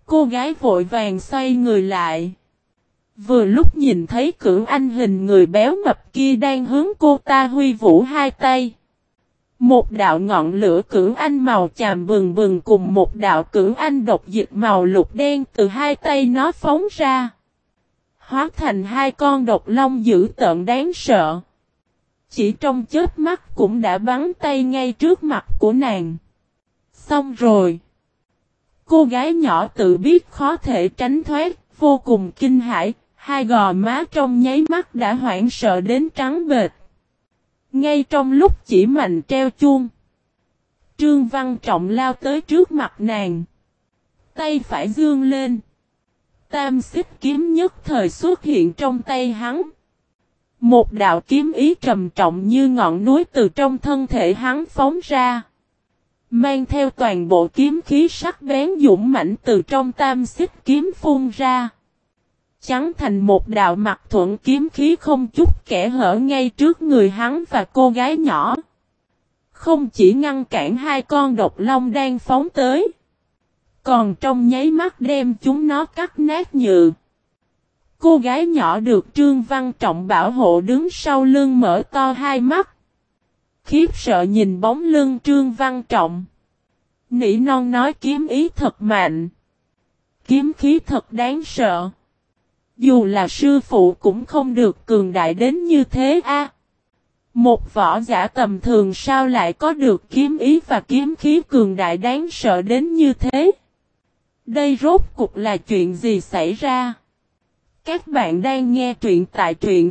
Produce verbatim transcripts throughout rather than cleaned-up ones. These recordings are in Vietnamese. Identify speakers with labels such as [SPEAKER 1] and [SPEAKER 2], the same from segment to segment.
[SPEAKER 1] Cô gái vội vàng xoay người lại. Vừa lúc nhìn thấy Cửu Anh hình người béo mập kia đang hướng cô ta huy vũ hai tay. Một đạo ngọn lửa Cửu Anh màu chàm bừng bừng cùng một đạo Cửu Anh độc dịch màu lục đen từ hai tay nó phóng ra. Hóa thành hai con độc long dữ tợn đáng sợ. Chỉ trong chớp mắt cũng đã bắn tay ngay trước mặt của nàng. Xong rồi. Cô gái nhỏ tự biết khó thể tránh thoát, vô cùng kinh hãi, hai gò má trong nháy mắt đã hoảng sợ đến trắng bệch. Ngay trong lúc chỉ mạnh treo chuông, Trương Văn Trọng lao tới trước mặt nàng. Tay phải giương lên. Tam xích kiếm nhất thời xuất hiện trong tay hắn. Một đạo kiếm ý trầm trọng như ngọn núi từ trong thân thể hắn phóng ra. Mang theo toàn bộ kiếm khí sắc bén dũng mãnh từ trong tam xích kiếm phun ra. Chắn thành một đạo mặt thuận kiếm khí không chút kẽ hở ngay trước người hắn và cô gái nhỏ. Không chỉ ngăn cản hai con độc long đang phóng tới. Còn trong nháy mắt đem chúng nó cắt nát nhựa. Cô gái nhỏ được Trương Văn Trọng bảo hộ đứng sau lưng mở to hai mắt. Khiếp sợ nhìn bóng lưng Trương Văn Trọng. Nỉ non nói kiếm ý thật mạnh. Kiếm khí thật đáng sợ. Dù là sư phụ cũng không được cường đại đến như thế a. Một võ giả tầm thường sao lại có được kiếm ý và kiếm khí cường đại đáng sợ đến như thế? Đây rốt cuộc là chuyện gì xảy ra? Các bạn đang nghe truyện tại truyện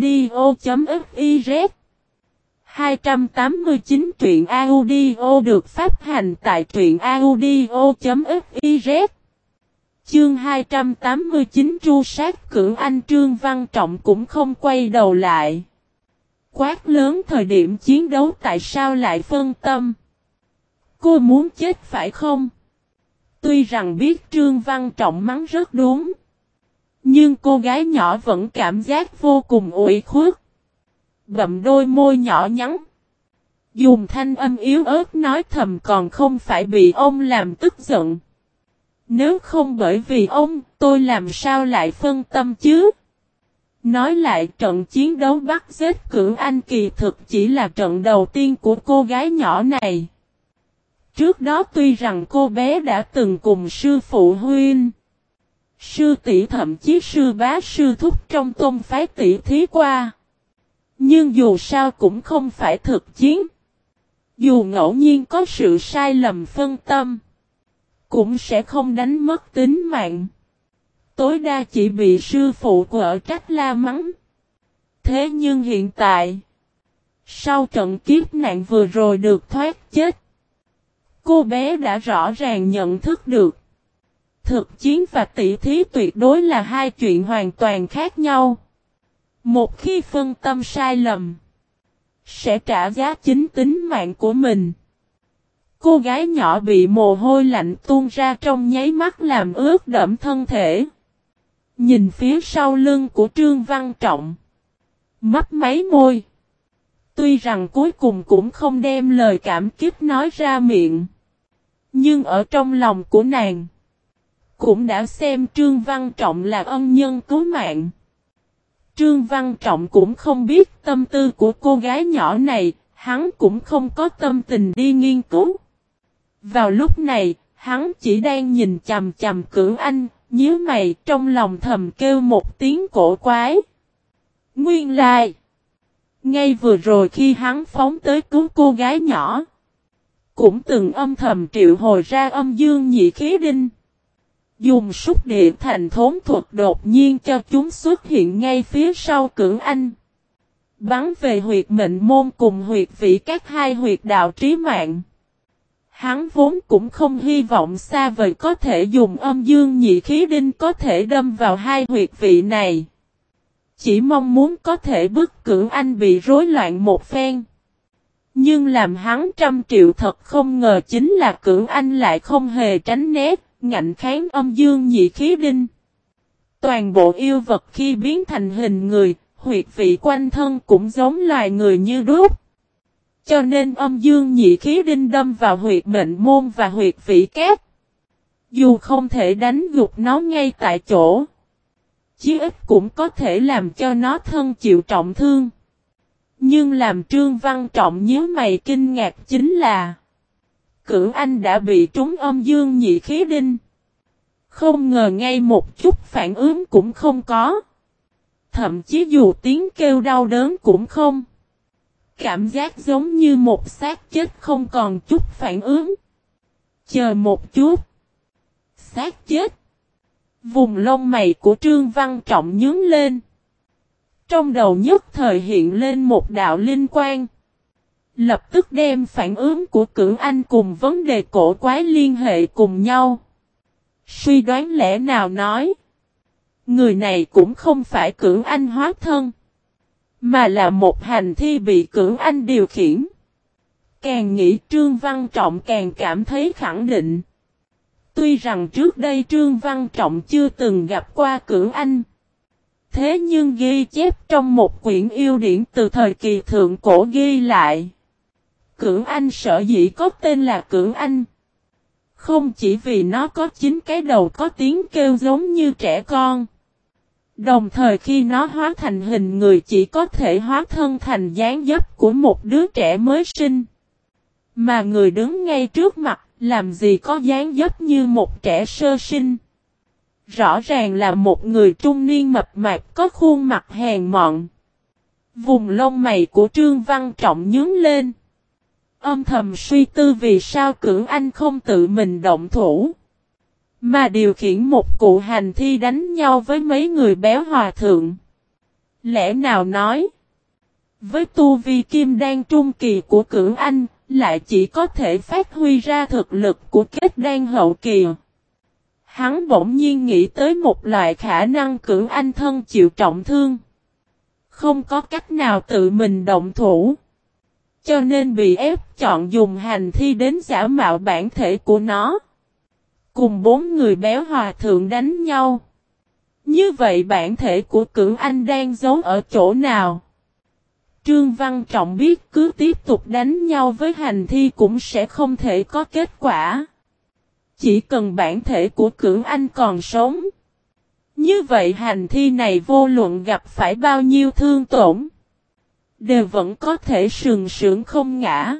[SPEAKER 1] audio.fiz. hai trăm tám mươi chín truyện audio được phát hành tại truyện audio.fiz. Chương hai trăm tám mươi chín tru sát Cửu Anh. Trương Văn Trọng cũng không quay đầu lại. Quát lớn thời điểm chiến đấu tại sao lại phân tâm? Cô muốn chết phải không? Tuy rằng biết Trương Văn Trọng mắng rất đúng. Nhưng cô gái nhỏ vẫn cảm giác vô cùng ủy khuất. Bậm đôi môi nhỏ nhắn. Dùng thanh âm yếu ớt nói thầm còn không phải bị ông làm tức giận. Nếu không bởi vì ông, tôi làm sao lại phân tâm chứ? Nói lại trận chiến đấu bắt giết Cửu Anh kỳ thực chỉ là trận đầu tiên của cô gái nhỏ này. Trước đó tuy rằng cô bé đã từng cùng sư phụ huynh, sư tỷ thậm chí sư bá sư thúc trong tôn phái tỷ thí qua. Nhưng dù sao cũng không phải thực chiến. Dù ngẫu nhiên có sự sai lầm phân tâm, cũng sẽ không đánh mất tính mạng. Tối đa chỉ bị sư phụ quở trách la mắng. Thế nhưng hiện tại, sau trận kiếp nạn vừa rồi được thoát chết, cô bé đã rõ ràng nhận thức được. Thực chiến và tỷ thí tuyệt đối là hai chuyện hoàn toàn khác nhau. Một khi phân tâm sai lầm, sẽ trả giá chính tính mạng của mình. Cô gái nhỏ bị mồ hôi lạnh tuôn ra trong nháy mắt làm ướt đẫm thân thể. Nhìn phía sau lưng của Trương Văn Trọng, mấp máy môi. Tuy rằng cuối cùng cũng không đem lời cảm kích nói ra miệng, nhưng ở trong lòng của nàng, cũng đã xem Trương Văn Trọng là ân nhân cứu mạng. Trương Văn Trọng cũng không biết tâm tư của cô gái nhỏ này, hắn cũng không có tâm tình đi nghiên cứu. Vào lúc này, hắn chỉ đang nhìn chằm chằm Cửu Anh, nhíu mày trong lòng thầm kêu một tiếng cổ quái. Nguyên lai, ngay vừa rồi khi hắn phóng tới cứu cô gái nhỏ, cũng từng âm thầm triệu hồi ra âm dương nhị khí đinh. Dùng xúc địa thành thốn thuật đột nhiên cho chúng xuất hiện ngay phía sau Cửu Anh. Bắn về huyệt mệnh môn cùng huyệt vị các hai huyệt đạo trí mạng. Hắn vốn cũng không hy vọng xa vời có thể dùng âm dương nhị khí đinh có thể đâm vào hai huyệt vị này. Chỉ mong muốn có thể bức Cửu Anh bị rối loạn một phen. Nhưng làm hắn trăm triệu thật không ngờ chính là Cửu Anh lại không hề tránh né, ngạnh kháng âm dương nhị khí đinh. Toàn bộ yêu vật khi biến thành hình người, huyệt vị quanh thân cũng giống loài người như đúc. Cho nên âm dương nhị khí đinh đâm vào huyệt mệnh môn và huyệt vị kép. Dù không thể đánh gục nó ngay tại chỗ, chí ít cũng có thể làm cho nó thân chịu trọng thương. Nhưng làm Trương Văn Trọng nhíu mày kinh ngạc chính là Cửu Anh đã bị trúng âm dương nhị khí đinh. Không ngờ ngay một chút phản ứng cũng không có. Thậm chí dù tiếng kêu đau đớn cũng không. Cảm giác giống như một xác chết không còn chút phản ứng. Chờ một chút. Xác chết. Vùng lông mày của Trương Văn Trọng nhướng lên. Trong đầu nhất thời hiện lên một đạo linh quang. Lập tức đem phản ứng của Cửu Anh cùng vấn đề cổ quái liên hệ cùng nhau. Suy đoán lẽ nào nói. Người này cũng không phải Cửu Anh hóa thân. Mà là một hành thi bị Cửu Anh điều khiển. Càng nghĩ Trương Văn Trọng càng cảm thấy khẳng định. Tuy rằng trước đây Trương Văn Trọng chưa từng gặp qua Cửu Anh. Thế nhưng ghi chép trong một quyển yêu điển từ thời kỳ thượng cổ ghi lại. Cửu Anh sở dĩ có tên là Cửu Anh. Không chỉ vì nó có chín cái đầu có tiếng kêu giống như trẻ con. Đồng thời khi nó hóa thành hình người chỉ có thể hóa thân thành dáng dấp của một đứa trẻ mới sinh. Mà người đứng ngay trước mặt làm gì có dáng dấp như một trẻ sơ sinh. Rõ ràng là một người trung niên mập mạp có khuôn mặt hèn mọn. Vùng lông mày của Trương Văn Trọng nhướng lên. Âm thầm suy tư vì sao Cửu Anh không tự mình động thủ. Mà điều khiển một cụ hành thi đánh nhau với mấy người béo hòa thượng. Lẽ nào nói. Với tu vi kim đan trung kỳ của Cửu Anh. Lại chỉ có thể phát huy ra thực lực của kết đan hậu kỳ. Hắn bỗng nhiên nghĩ tới một loại khả năng Cửu Anh thân chịu trọng thương. Không có cách nào tự mình động thủ. Cho nên bị ép chọn dùng hành thi đến giả mạo bản thể của nó. Cùng bốn người béo hòa thượng đánh nhau. Như vậy bản thể của Cửu Anh đang giấu ở chỗ nào? Trương Văn Trọng biết cứ tiếp tục đánh nhau với hành thi cũng sẽ không thể có kết quả. Chỉ cần bản thể của Cửu Anh còn sống. Như vậy hành thi này vô luận gặp phải bao nhiêu thương tổn. Đều vẫn có thể sừng sững không ngã.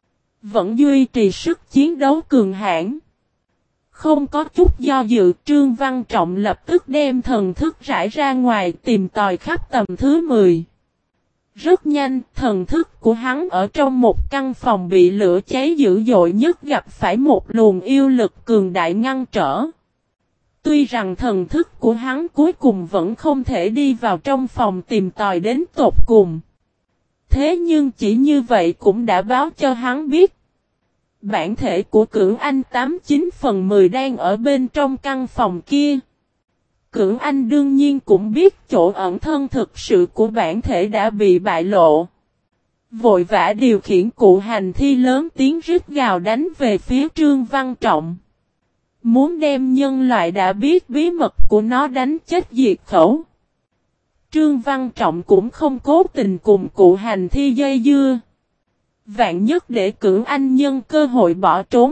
[SPEAKER 1] Vẫn duy trì sức chiến đấu cường hãn. Không có chút do dự Trương Văn Trọng lập tức đem thần thức rải ra ngoài tìm tòi khắp tầm thứ mười. Rất nhanh, thần thức của hắn ở trong một căn phòng bị lửa cháy dữ dội nhất gặp phải một luồng yêu lực cường đại ngăn trở. Tuy rằng thần thức của hắn cuối cùng vẫn không thể đi vào trong phòng tìm tòi đến tột cùng. Thế nhưng chỉ như vậy cũng đã báo cho hắn biết. Bản thể của Cửu Anh tám chín phần mười đang ở bên trong căn phòng kia. Cửu Anh đương nhiên cũng biết chỗ ẩn thân thực sự của bản thể đã bị bại lộ. Vội vã điều khiển cụ hành thi lớn tiếng rít gào đánh về phía Trương Văn Trọng. Muốn đem nhân loại đã biết bí mật của nó đánh chết diệt khẩu. Trương Văn Trọng cũng không cố tình cùng cụ hành thi dây dưa. Vạn nhất để Cửu Anh nhân cơ hội bỏ trốn.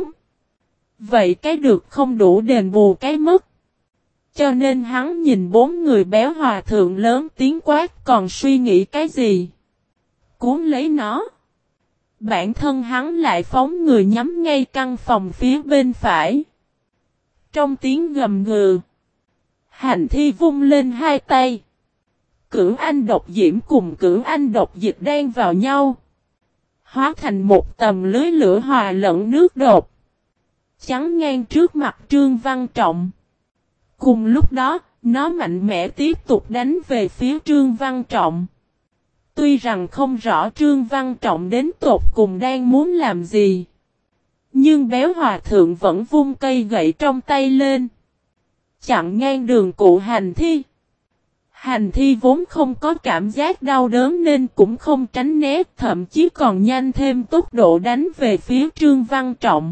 [SPEAKER 1] Vậy cái được không đủ đền bù cái mất. Cho nên hắn nhìn bốn người béo hòa thượng lớn tiếng quát còn suy nghĩ cái gì. Cuốn lấy nó. Bản thân hắn lại phóng người nhắm ngay căn phòng phía bên phải. Trong tiếng gầm gừ. Hành thi vung lên hai tay. Cửu Anh độc diễm cùng Cửu Anh độc dịch đan vào nhau. Hóa thành một tầm lưới lửa hòa lẫn nước đột. Chắn ngang trước mặt Trương Văn Trọng. Cùng lúc đó, nó mạnh mẽ tiếp tục đánh về phía Trương Văn Trọng. Tuy rằng không rõ Trương Văn Trọng đến tột cùng đang muốn làm gì. Nhưng béo hòa thượng vẫn vung cây gậy trong tay lên. Chặn ngang đường cụ hành thi. Hành thi vốn không có cảm giác đau đớn nên cũng không tránh né, thậm chí còn nhanh thêm tốc độ đánh về phía Trương Văn Trọng.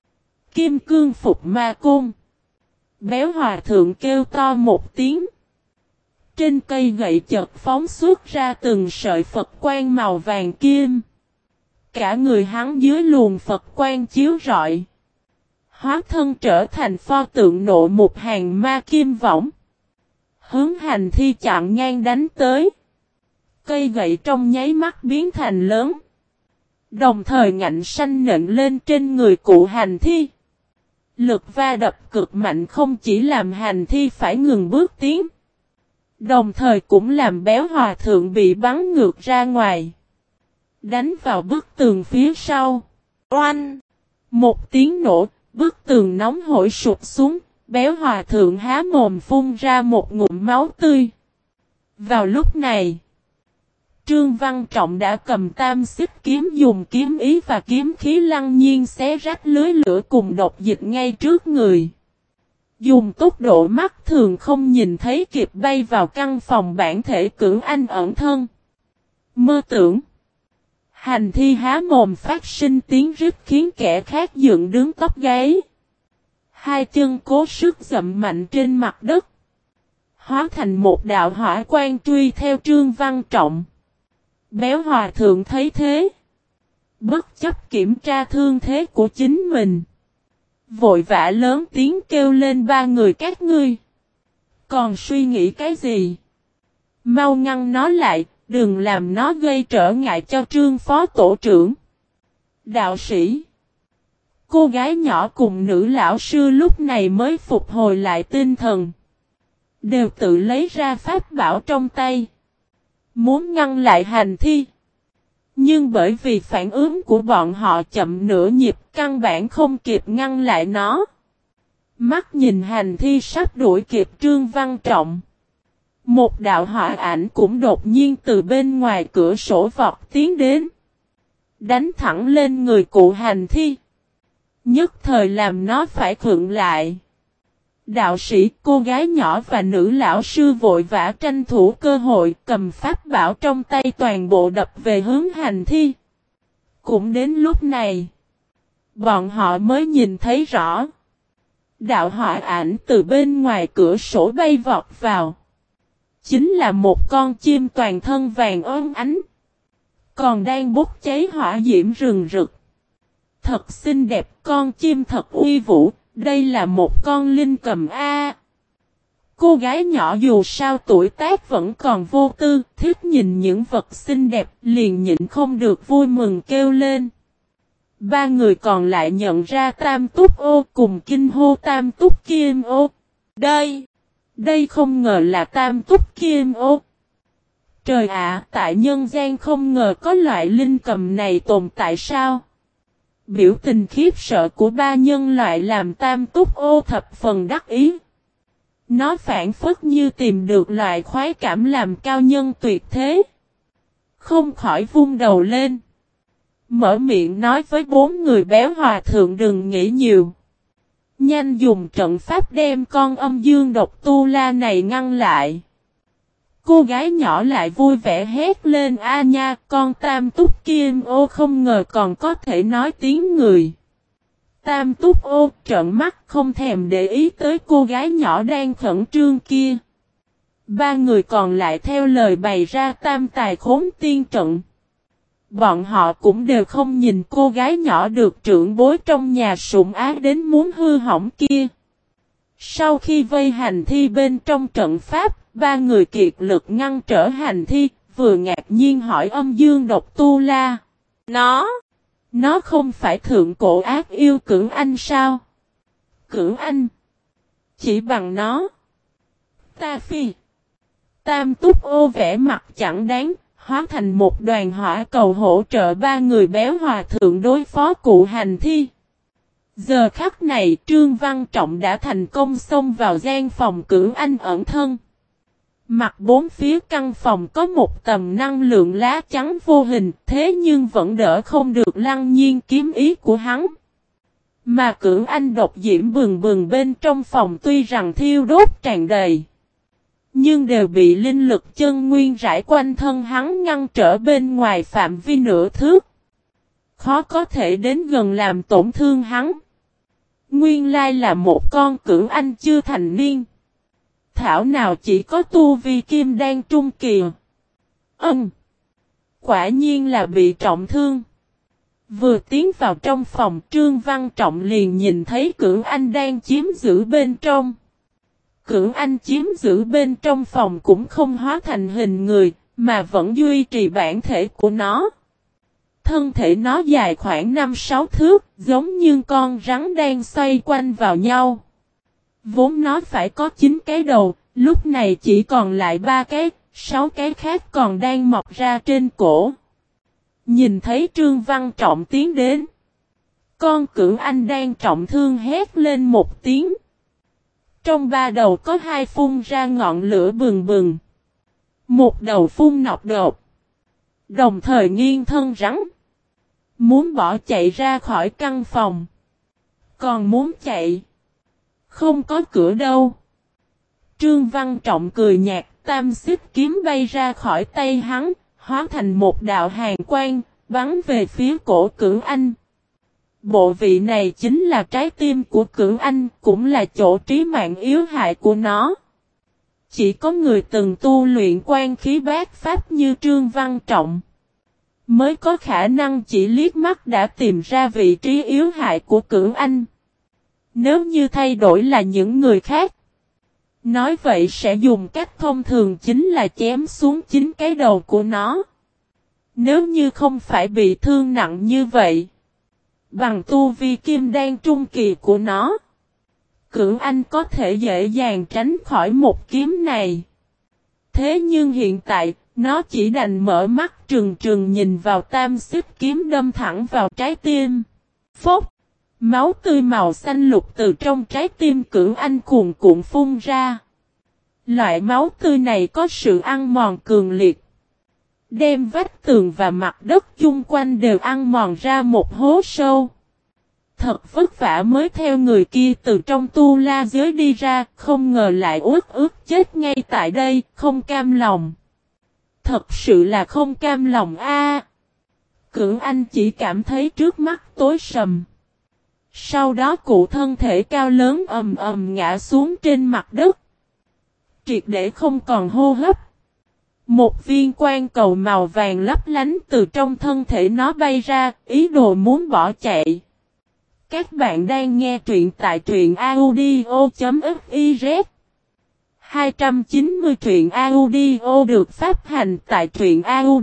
[SPEAKER 1] Kim cương phục ma côn. Béo hòa thượng kêu to một tiếng. Trên cây gậy chợt phóng xuất ra từng sợi Phật quang màu vàng kim. Cả người hắn dưới luồng Phật quang chiếu rọi. Hóa thân trở thành pho tượng nộ một hàng ma kim võng. Hướng hành thi chặn ngang đánh tới. Cây gậy trong nháy mắt biến thành lớn. Đồng thời ngạnh sanh nện lên trên người cụ hành thi. Lực va đập cực mạnh không chỉ làm hành thi phải ngừng bước tiến. Đồng thời cũng làm béo hòa thượng bị bắn ngược ra ngoài. Đánh vào bức tường phía sau. Oanh! Một tiếng nổ, bức tường nóng hổi sụp xuống. Béo hòa thượng há mồm phun ra một ngụm máu tươi. Vào lúc này, Trương Văn Trọng đã cầm tam xích kiếm dùng kiếm ý và kiếm khí lăng nhiên xé rách lưới lửa cùng độc dịch ngay trước người. Dùng tốc độ mắt thường không nhìn thấy kịp bay vào căn phòng bản thể Cửu Anh ẩn thân. Mơ tưởng. Hành thi há mồm phát sinh tiếng rít khiến kẻ khác dựng đứng tóc gáy. Hai chân cố sức dậm mạnh trên mặt đất. Hóa thành một đạo hỏa quang truy theo Trương Văn Trọng. Béo hòa thượng thấy thế. Bất chấp kiểm tra thương thế của chính mình. Vội vã lớn tiếng kêu lên ba người các ngươi. Còn suy nghĩ cái gì? Mau ngăn nó lại, đừng làm nó gây trở ngại cho Trương phó tổ trưởng. Đạo sĩ. Cô gái nhỏ cùng nữ lão sư lúc này mới phục hồi lại tinh thần. Đều tự lấy ra pháp bảo trong tay. Muốn ngăn lại hành thi. Nhưng bởi vì phản ứng của bọn họ chậm nửa nhịp căn bản không kịp ngăn lại nó. Mắt nhìn hành thi sắp đuổi kịp Trương Văn Trọng. Một đạo hỏa ảnh cũng đột nhiên từ bên ngoài cửa sổ vọt tiến đến. Đánh thẳng lên người cụ hành thi. Nhất thời làm nó phải khựng lại. Đạo sĩ, cô gái nhỏ và nữ lão sư vội vã tranh thủ cơ hội cầm pháp bảo trong tay toàn bộ đập về hướng hành thi. Cũng đến lúc này, bọn họ mới nhìn thấy rõ. Đạo hỏa ảnh từ bên ngoài cửa sổ bay vọt vào. Chính là một con chim toàn thân vàng óng ánh. Còn đang bốc cháy hỏa diễm rừng rực. Thật xinh đẹp, con chim thật uy vũ. Đây là một con linh cầm A. Cô gái nhỏ dù sao tuổi tác vẫn còn vô tư, thích nhìn những vật xinh đẹp, liền nhịn không được vui mừng kêu lên. Ba người còn lại nhận ra Tam Túc Ô cùng kinh hô Tam Túc Kim Ô. Đây, đây không ngờ là Tam Túc Kim Ô. Trời ạ, tại nhân gian không ngờ có loại linh cầm này tồn tại sao? Biểu tình khiếp sợ của ba nhân loại làm Tam Túc Ô thập phần đắc ý. Nó phản phất như tìm được loại khoái cảm làm cao nhân tuyệt thế. Không khỏi vung đầu lên. Mở miệng nói với bốn người béo hòa thượng đừng nghĩ nhiều. Nhanh dùng trận pháp đem con âm dương độc tu la này ngăn lại. Cô gái nhỏ lại vui vẻ hét lên a nha, con Tam Túc Kim Ô không ngờ còn có thể nói tiếng người. Tam Túc Ô trợn mắt không thèm để ý tới cô gái nhỏ đang khẩn trương kia. Ba người còn lại theo lời bày ra tam tài khốn tiên trận. Bọn họ cũng đều không nhìn cô gái nhỏ được trưởng bối trong nhà sủng ái đến muốn hư hỏng kia. Sau khi vây hành thi bên trong trận pháp, ba người kiệt lực ngăn trở hành thi, vừa ngạc nhiên hỏi âm dương độc tu la. Nó, nó không phải thượng cổ ác yêu Cửu Anh sao? Cửu Anh, chỉ bằng nó. Ta phi. Tam Túc Ô vẻ mặt chẳng đáng, hóa thành một đoàn hỏa cầu hỗ trợ ba người béo hòa thượng đối phó cụ hành thi. Giờ khắc này Trương Văn Trọng đã thành công xông vào gian phòng Cửu Anh ẩn thân. Mặt bốn phía căn phòng có một tầm năng lượng lá trắng vô hình, thế nhưng vẫn đỡ không được lăng nhiên kiếm ý của hắn. Mà Cửu Anh độc diễm bừng bừng bên trong phòng tuy rằng thiêu đốt tràn đầy, nhưng đều bị linh lực chân nguyên rải quanh thân hắn ngăn trở bên ngoài phạm vi nửa thước. Khó có thể đến gần làm tổn thương hắn. Nguyên lai là một con Cửu Anh chưa thành niên. Thảo nào chỉ có tu vi kim đan trung kỳ. Ừm. Quả nhiên là bị trọng thương. Vừa tiến vào trong phòng, Trương Văn Trọng liền nhìn thấy Cửu Anh đang chiếm giữ bên trong. Cửu Anh chiếm giữ bên trong phòng cũng không hóa thành hình người, mà vẫn duy trì bản thể của nó. Thân thể nó dài khoảng năm sáu thước, giống như con rắn đang xoay quanh vào nhau. Vốn nó phải có chín cái đầu, lúc này chỉ còn lại ba cái, sáu cái khác còn đang mọc ra trên cổ. Nhìn thấy Trương Văn Trọng tiến đến. Con Cửu Anh đang trọng thương hét lên một tiếng. Trong ba đầu có hai phun ra ngọn lửa bừng bừng. Một đầu phun nọc đột. Đồng thời nghiêng thân rắn. Muốn bỏ chạy ra khỏi căn phòng. Còn muốn chạy. Không có cửa đâu. Trương Văn Trọng cười nhạt, tam xích kiếm bay ra khỏi tay hắn, hóa thành một đạo hàn quang, bắn về phía cổ Cửu Anh. Bộ vị này chính là trái tim của Cửu Anh, cũng là chỗ trí mạng yếu hại của nó. Chỉ có người từng tu luyện quan khí bát pháp như Trương Văn Trọng, mới có khả năng chỉ liếc mắt đã tìm ra vị trí yếu hại của Cửu Anh. Nếu như thay đổi là những người khác, nói vậy sẽ dùng cách thông thường chính là chém xuống chính cái đầu của nó. Nếu như không phải bị thương nặng như vậy, bằng tu vi kim đan trung kỳ của nó, Cửu Anh có thể dễ dàng tránh khỏi một kiếm này. Thế nhưng hiện tại, nó chỉ đành mở mắt trừng trừng nhìn vào tam xích kiếm đâm thẳng vào trái tim. Phốc! Máu tươi màu xanh lục từ trong trái tim Cửu Anh cuồn cuộn phun ra. Loại máu tươi này có sự ăn mòn cường liệt. Đem vách tường và mặt đất chung quanh đều ăn mòn ra một hố sâu. Thật vất vả mới theo người kia từ trong tu la giới đi ra, không ngờ lại uất ức chết ngay tại đây, không cam lòng. Thật sự là không cam lòng a. À, Cửu Anh chỉ cảm thấy trước mắt tối sầm. Sau đó cụ thân thể cao lớn ầm ầm ngã xuống trên mặt đất. Triệt để không còn hô hấp. Một viên quang cầu màu vàng lấp lánh từ trong thân thể nó bay ra, ý đồ muốn bỏ chạy. Các bạn đang nghe truyện tại truyện audio.fiz. hai trăm chín mươi truyện audio được phát hành tại truyện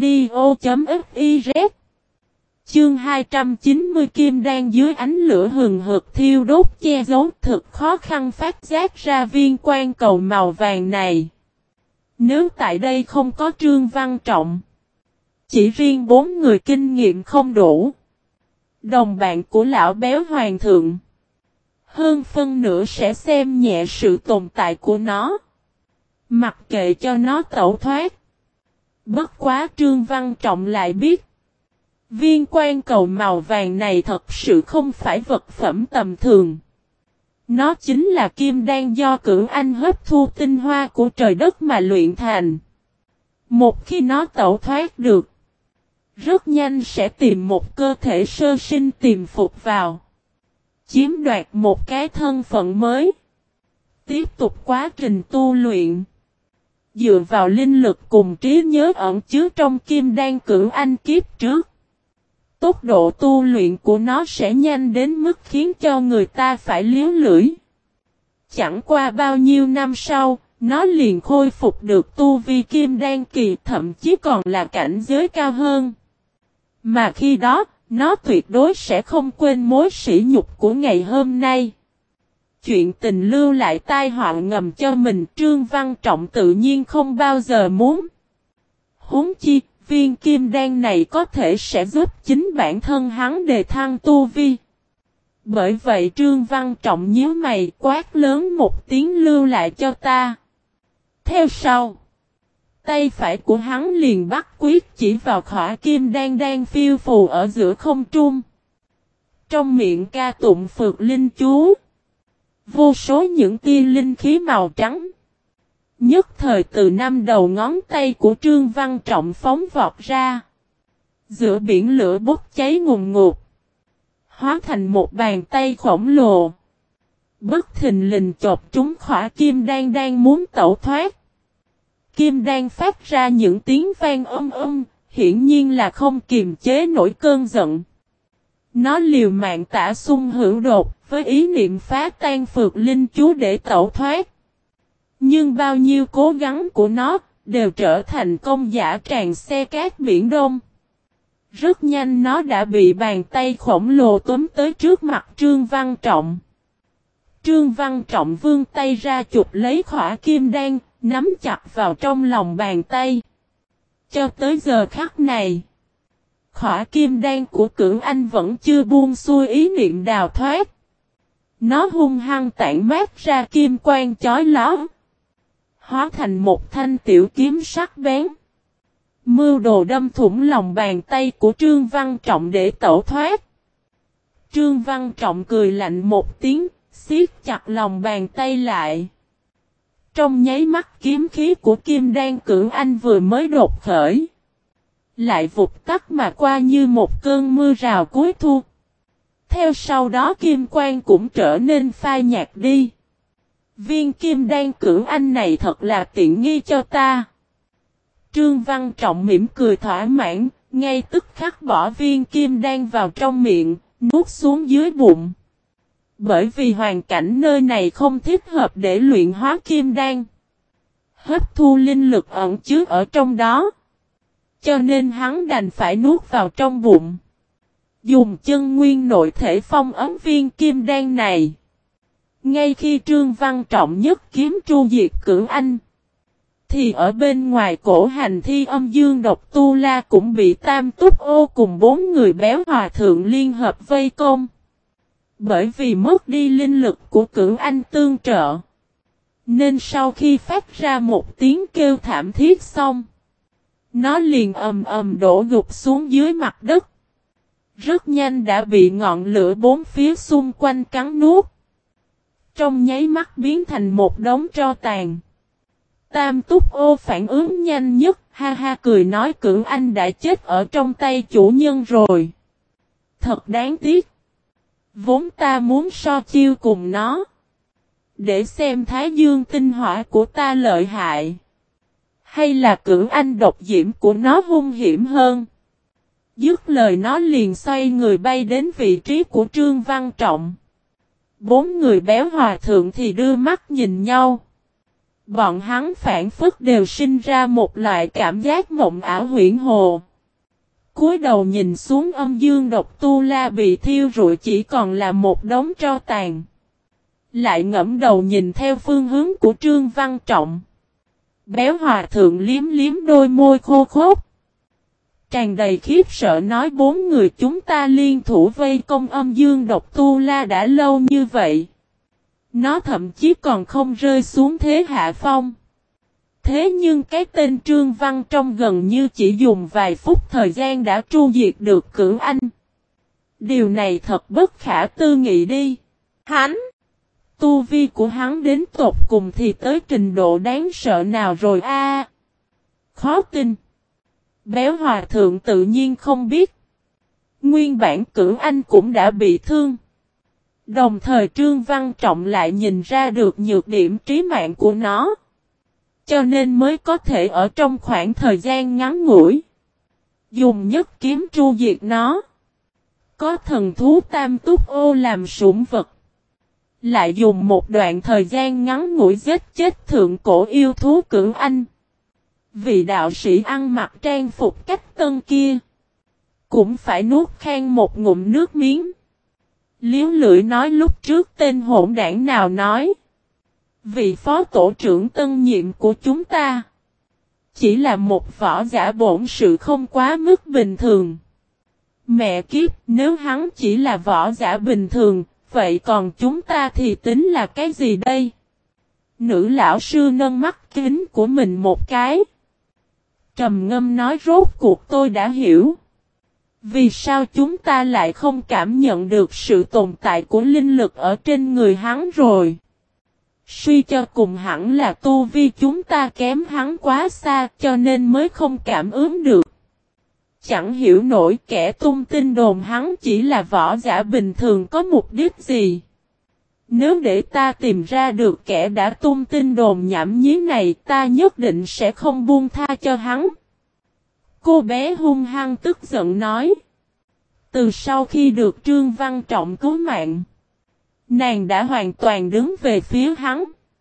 [SPEAKER 1] audio.fiz. Chương hai trăm chín mươi Kim Đan dưới ánh lửa hừng hực thiêu đốt che giấu, thực khó khăn phát giác ra viên quang cầu màu vàng này. Nếu tại đây không có Trương Văn Trọng, chỉ riêng bốn người kinh nghiệm không đủ. Đồng bạn của lão béo hoàng thượng, hơn phân nửa sẽ xem nhẹ sự tồn tại của nó, mặc kệ cho nó tẩu thoát. Bất quá Trương Văn Trọng lại biết, viên quang cầu màu vàng này thật sự không phải vật phẩm tầm thường. Nó chính là kim đan do Cửu Anh hấp thu tinh hoa của trời đất mà luyện thành. Một khi nó tẩu thoát được, rất nhanh sẽ tìm một cơ thể sơ sinh tiềm phục vào, chiếm đoạt một cái thân phận mới, tiếp tục quá trình tu luyện. Dựa vào linh lực cùng trí nhớ ẩn chứa trong kim đan Cửu Anh kiếp trước, tốc độ tu luyện của nó sẽ nhanh đến mức khiến cho người ta phải liếu lưỡi. Chẳng qua bao nhiêu năm sau, nó liền khôi phục được tu vi kim đan kỳ, thậm chí còn là cảnh giới cao hơn. Mà khi đó, nó tuyệt đối sẽ không quên mối sỉ nhục của ngày hôm nay. Chuyện tình lưu lại tai họa ngầm cho mình, Trương Văn Trọng tự nhiên không bao giờ muốn. Huống chi, viên kim đan này có thể sẽ giúp chính bản thân hắn đề thăng tu vi. Bởi vậy Trương Văn Trọng nhíu mày quát lớn một tiếng, lưu lại cho ta. Theo sau, tay phải của hắn liền bắt quyết chỉ vào khỏa kim đan đang phiêu phù ở giữa không trung. Trong miệng ca tụng phược linh chú, vô số những tia linh khí màu trắng nhất thời từ năm đầu ngón tay của Trương Văn Trọng phóng vọt ra. Giữa biển lửa bốc cháy ngùn ngụt, hóa thành một bàn tay khổng lồ. Bất thình lình chộp trúng khỏa kim đan đang muốn tẩu thoát. Kim đan phát ra những tiếng vang âm âm, hiển nhiên là không kiềm chế nổi cơn giận. Nó liều mạng tả xung hữu đột, với ý niệm phá tan phược linh chú để tẩu thoát. Nhưng bao nhiêu cố gắng của nó, đều trở thành công dã tràn xe cát biển Đông. Rất nhanh nó đã bị bàn tay khổng lồ túm tới trước mặt Trương Văn Trọng. Trương Văn Trọng vươn tay ra chụp lấy khỏa kim đan, nắm chặt vào trong lòng bàn tay. Cho tới giờ khắc này, khỏa kim đan của Cưỡng Anh vẫn chưa buông xuôi ý niệm đào thoát. Nó hung hăng tản mát ra kim quang chói lóa, hóa thành một thanh tiểu kiếm sắc bén. Mưu đồ đâm thủng lòng bàn tay của Trương Văn Trọng để tẩu thoát. Trương Văn Trọng cười lạnh một tiếng, siết chặt lòng bàn tay lại. Trong nháy mắt kiếm khí của Kim Đan Cưỡng Anh vừa mới đột khởi, lại vụt tắt mà qua như một cơn mưa rào cuối thu. Theo sau đó kim quang cũng trở nên phai nhạt đi. Viên Kim Đan Cưỡng Anh này thật là tiện nghi cho ta. Trương Văn Trọng mỉm cười thỏa mãn, ngay tức khắc bỏ viên kim đan vào trong miệng, nuốt xuống dưới bụng. Bởi vì hoàn cảnh nơi này không thích hợp để luyện hóa kim đan, hấp thu linh lực ẩn chứa ở trong đó, cho nên hắn đành phải nuốt vào trong bụng, dùng chân nguyên nội thể phong ấn viên kim đan này. Ngay khi Trương Văn Trọng nhất kiếm tru diệt Cưỡng Anh, thì ở bên ngoài cổ hành thi Âm Dương Độc Tu La cũng bị Tam Túc Ô cùng bốn người béo hòa thượng liên hợp vây công. Bởi vì mất đi linh lực của Cưỡng Anh tương trợ, nên sau khi phát ra một tiếng kêu thảm thiết xong, nó liền ầm ầm đổ gục xuống dưới mặt đất. Rất nhanh đã bị ngọn lửa bốn phía xung quanh cắn nuốt, trong nháy mắt biến thành một đống tro tàn. Tam Túc Ô phản ứng nhanh nhất, ha ha cười nói Cưỡng Anh đã chết ở trong tay chủ nhân rồi. Thật đáng tiếc. Vốn ta muốn so chiêu cùng nó, để xem Thái Dương tinh hỏa của ta lợi hại, hay là Cưỡng Anh độc diễm của nó hung hiểm hơn. Dứt lời nó liền xoay người bay đến vị trí của Trương Văn Trọng. Bốn người béo hòa thượng thì đưa mắt nhìn nhau. Bọn hắn phản phất đều sinh ra một loại cảm giác mộng ảo huyễn hồ. Cúi đầu nhìn xuống Âm Dương Độc Tu La bị thiêu rụi chỉ còn là một đống tro tàn. Lại ngẫm đầu nhìn theo phương hướng của Trương Văn Trọng. Béo hòa thượng liếm liếm đôi môi khô khốc, tràn đầy khiếp sợ nói bốn người chúng ta liên thủ vây công Âm Dương Độc Tu La đã lâu như vậy. Nó thậm chí còn không rơi xuống thế hạ phong. Thế nhưng cái tên Trương Văn trong gần như chỉ dùng vài phút thời gian đã tru diệt được Cưỡng Anh. Điều này thật bất khả tư nghị đi. Hắn, tu vi của hắn đến tột cùng thì tới trình độ đáng sợ nào rồi a? À, khó tin. Béo hòa thượng tự nhiên không biết. Nguyên bản Cưỡng Anh cũng đã bị thương. Đồng thời Trương Văn Trọng lại nhìn ra được nhược điểm trí mạng của nó, cho nên mới có thể ở trong khoảng thời gian ngắn ngủi dùng nhất kiếm tru diệt nó. Có thần thú Tam Túc Ô làm sủng vật, lại dùng một đoạn thời gian ngắn ngủi giết chết thượng cổ yêu thú Cưỡng Anh. Vị đạo sĩ ăn mặc trang phục cách tân kia cũng phải nuốt khan một ngụm nước miếng. Liếu lưỡi nói lúc trước tên hỗn đảng nào nói, vị phó tổ trưởng tân nhiệm của chúng ta chỉ là một võ giả bổn sự không quá mức bình thường. Mẹ kiếp, nếu hắn chỉ là võ giả bình thường, vậy còn chúng ta thì tính là cái gì đây? Nữ lão sư nâng mắt kính của mình một cái, trầm ngâm nói rốt cuộc tôi đã hiểu. Vì sao chúng ta lại không cảm nhận được sự tồn tại của linh lực ở trên người hắn rồi? Suy cho cùng hẳn là tu vi chúng ta kém hắn quá xa cho nên mới không cảm ứng được. Chẳng hiểu nổi kẻ tung tin đồn hắn chỉ là võ giả bình thường có mục đích gì. Nếu để ta tìm ra được kẻ đã tung tin đồn nhảm nhí này, ta nhất định sẽ không buông tha cho hắn. Cô bé hung hăng tức giận nói. Từ sau khi được Trương Văn Trọng cứu mạng, nàng đã hoàn toàn đứng về phía hắn.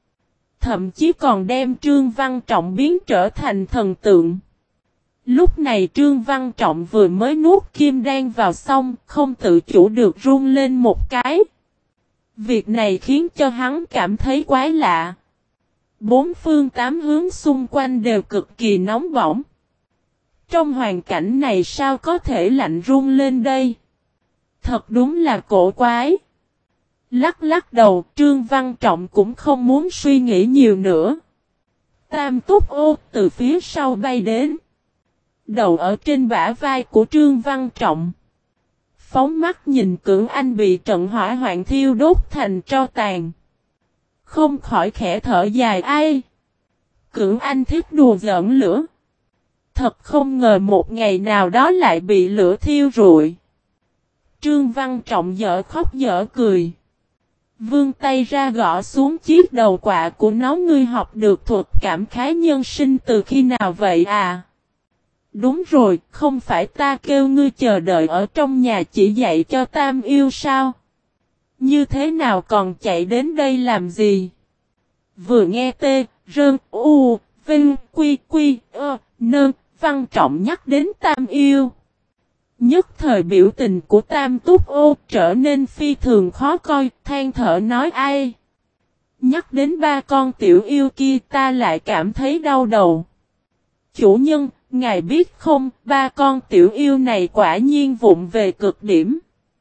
[SPEAKER 1] Thậm chí còn đem Trương Văn Trọng biến trở thành thần tượng. Lúc này Trương Văn Trọng vừa mới nuốt kim đan vào xong, không tự chủ được run lên một cái. Việc này khiến cho hắn cảm thấy quái lạ. Bốn phương tám hướng xung quanh đều cực kỳ nóng bỏng. Trong hoàn cảnh này sao có thể lạnh run lên đây? Thật đúng là cổ quái. Lắc lắc đầu, Trương Văn Trọng cũng không muốn suy nghĩ nhiều nữa. Tam Túc Ô từ phía sau bay đến. Đầu ở trên bả vai của Trương Văn Trọng. Phóng mắt nhìn Cưỡng Anh bị trận hỏa hoạn thiêu đốt thành tro tàn. Không khỏi khẽ thở dài ai. Cưỡng Anh thích đùa giỡn lửa. Thật không ngờ một ngày nào đó lại bị lửa thiêu rụi. Trương Văn Trọng dở khóc dở cười. Vươn tay ra gõ xuống chiếc đầu quạ của nó. Ngươi học được thuật cảm khái nhân sinh từ khi nào vậy à? Đúng rồi, không phải ta kêu ngươi chờ đợi ở trong nhà chỉ dạy cho Tam yêu sao? Như thế nào còn chạy đến đây làm gì? Vừa nghe tê, rơn, u, vinh, quy, quy, ơ, nơn, Văn Trọng nhắc đến Tam yêu. Nhất thời biểu tình của Tam Túc Ô trở nên phi thường khó coi, than thở nói ai. Nhắc đến ba con tiểu yêu kia ta lại cảm thấy đau đầu. Chủ nhân, ngài biết không, ba con tiểu yêu này quả nhiên vụng về cực điểm.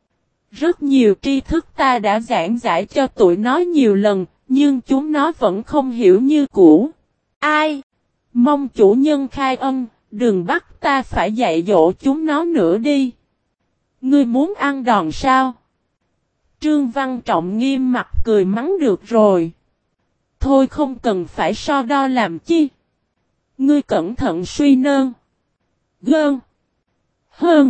[SPEAKER 1] Rất nhiều tri thức ta đã giảng giải cho tụi nó nhiều lần, nhưng chúng nó vẫn không hiểu như cũ. Ai? Mong chủ nhân khai ân, đừng bắt ta phải dạy dỗ chúng nó nữa đi. Ngươi muốn ăn đòn sao? Trương Văn Trọng nghiêm mặt cười mắng được rồi. Thôi không cần phải so đo làm chi. Ngươi cẩn thận suy nơn. Gơn. Hơn.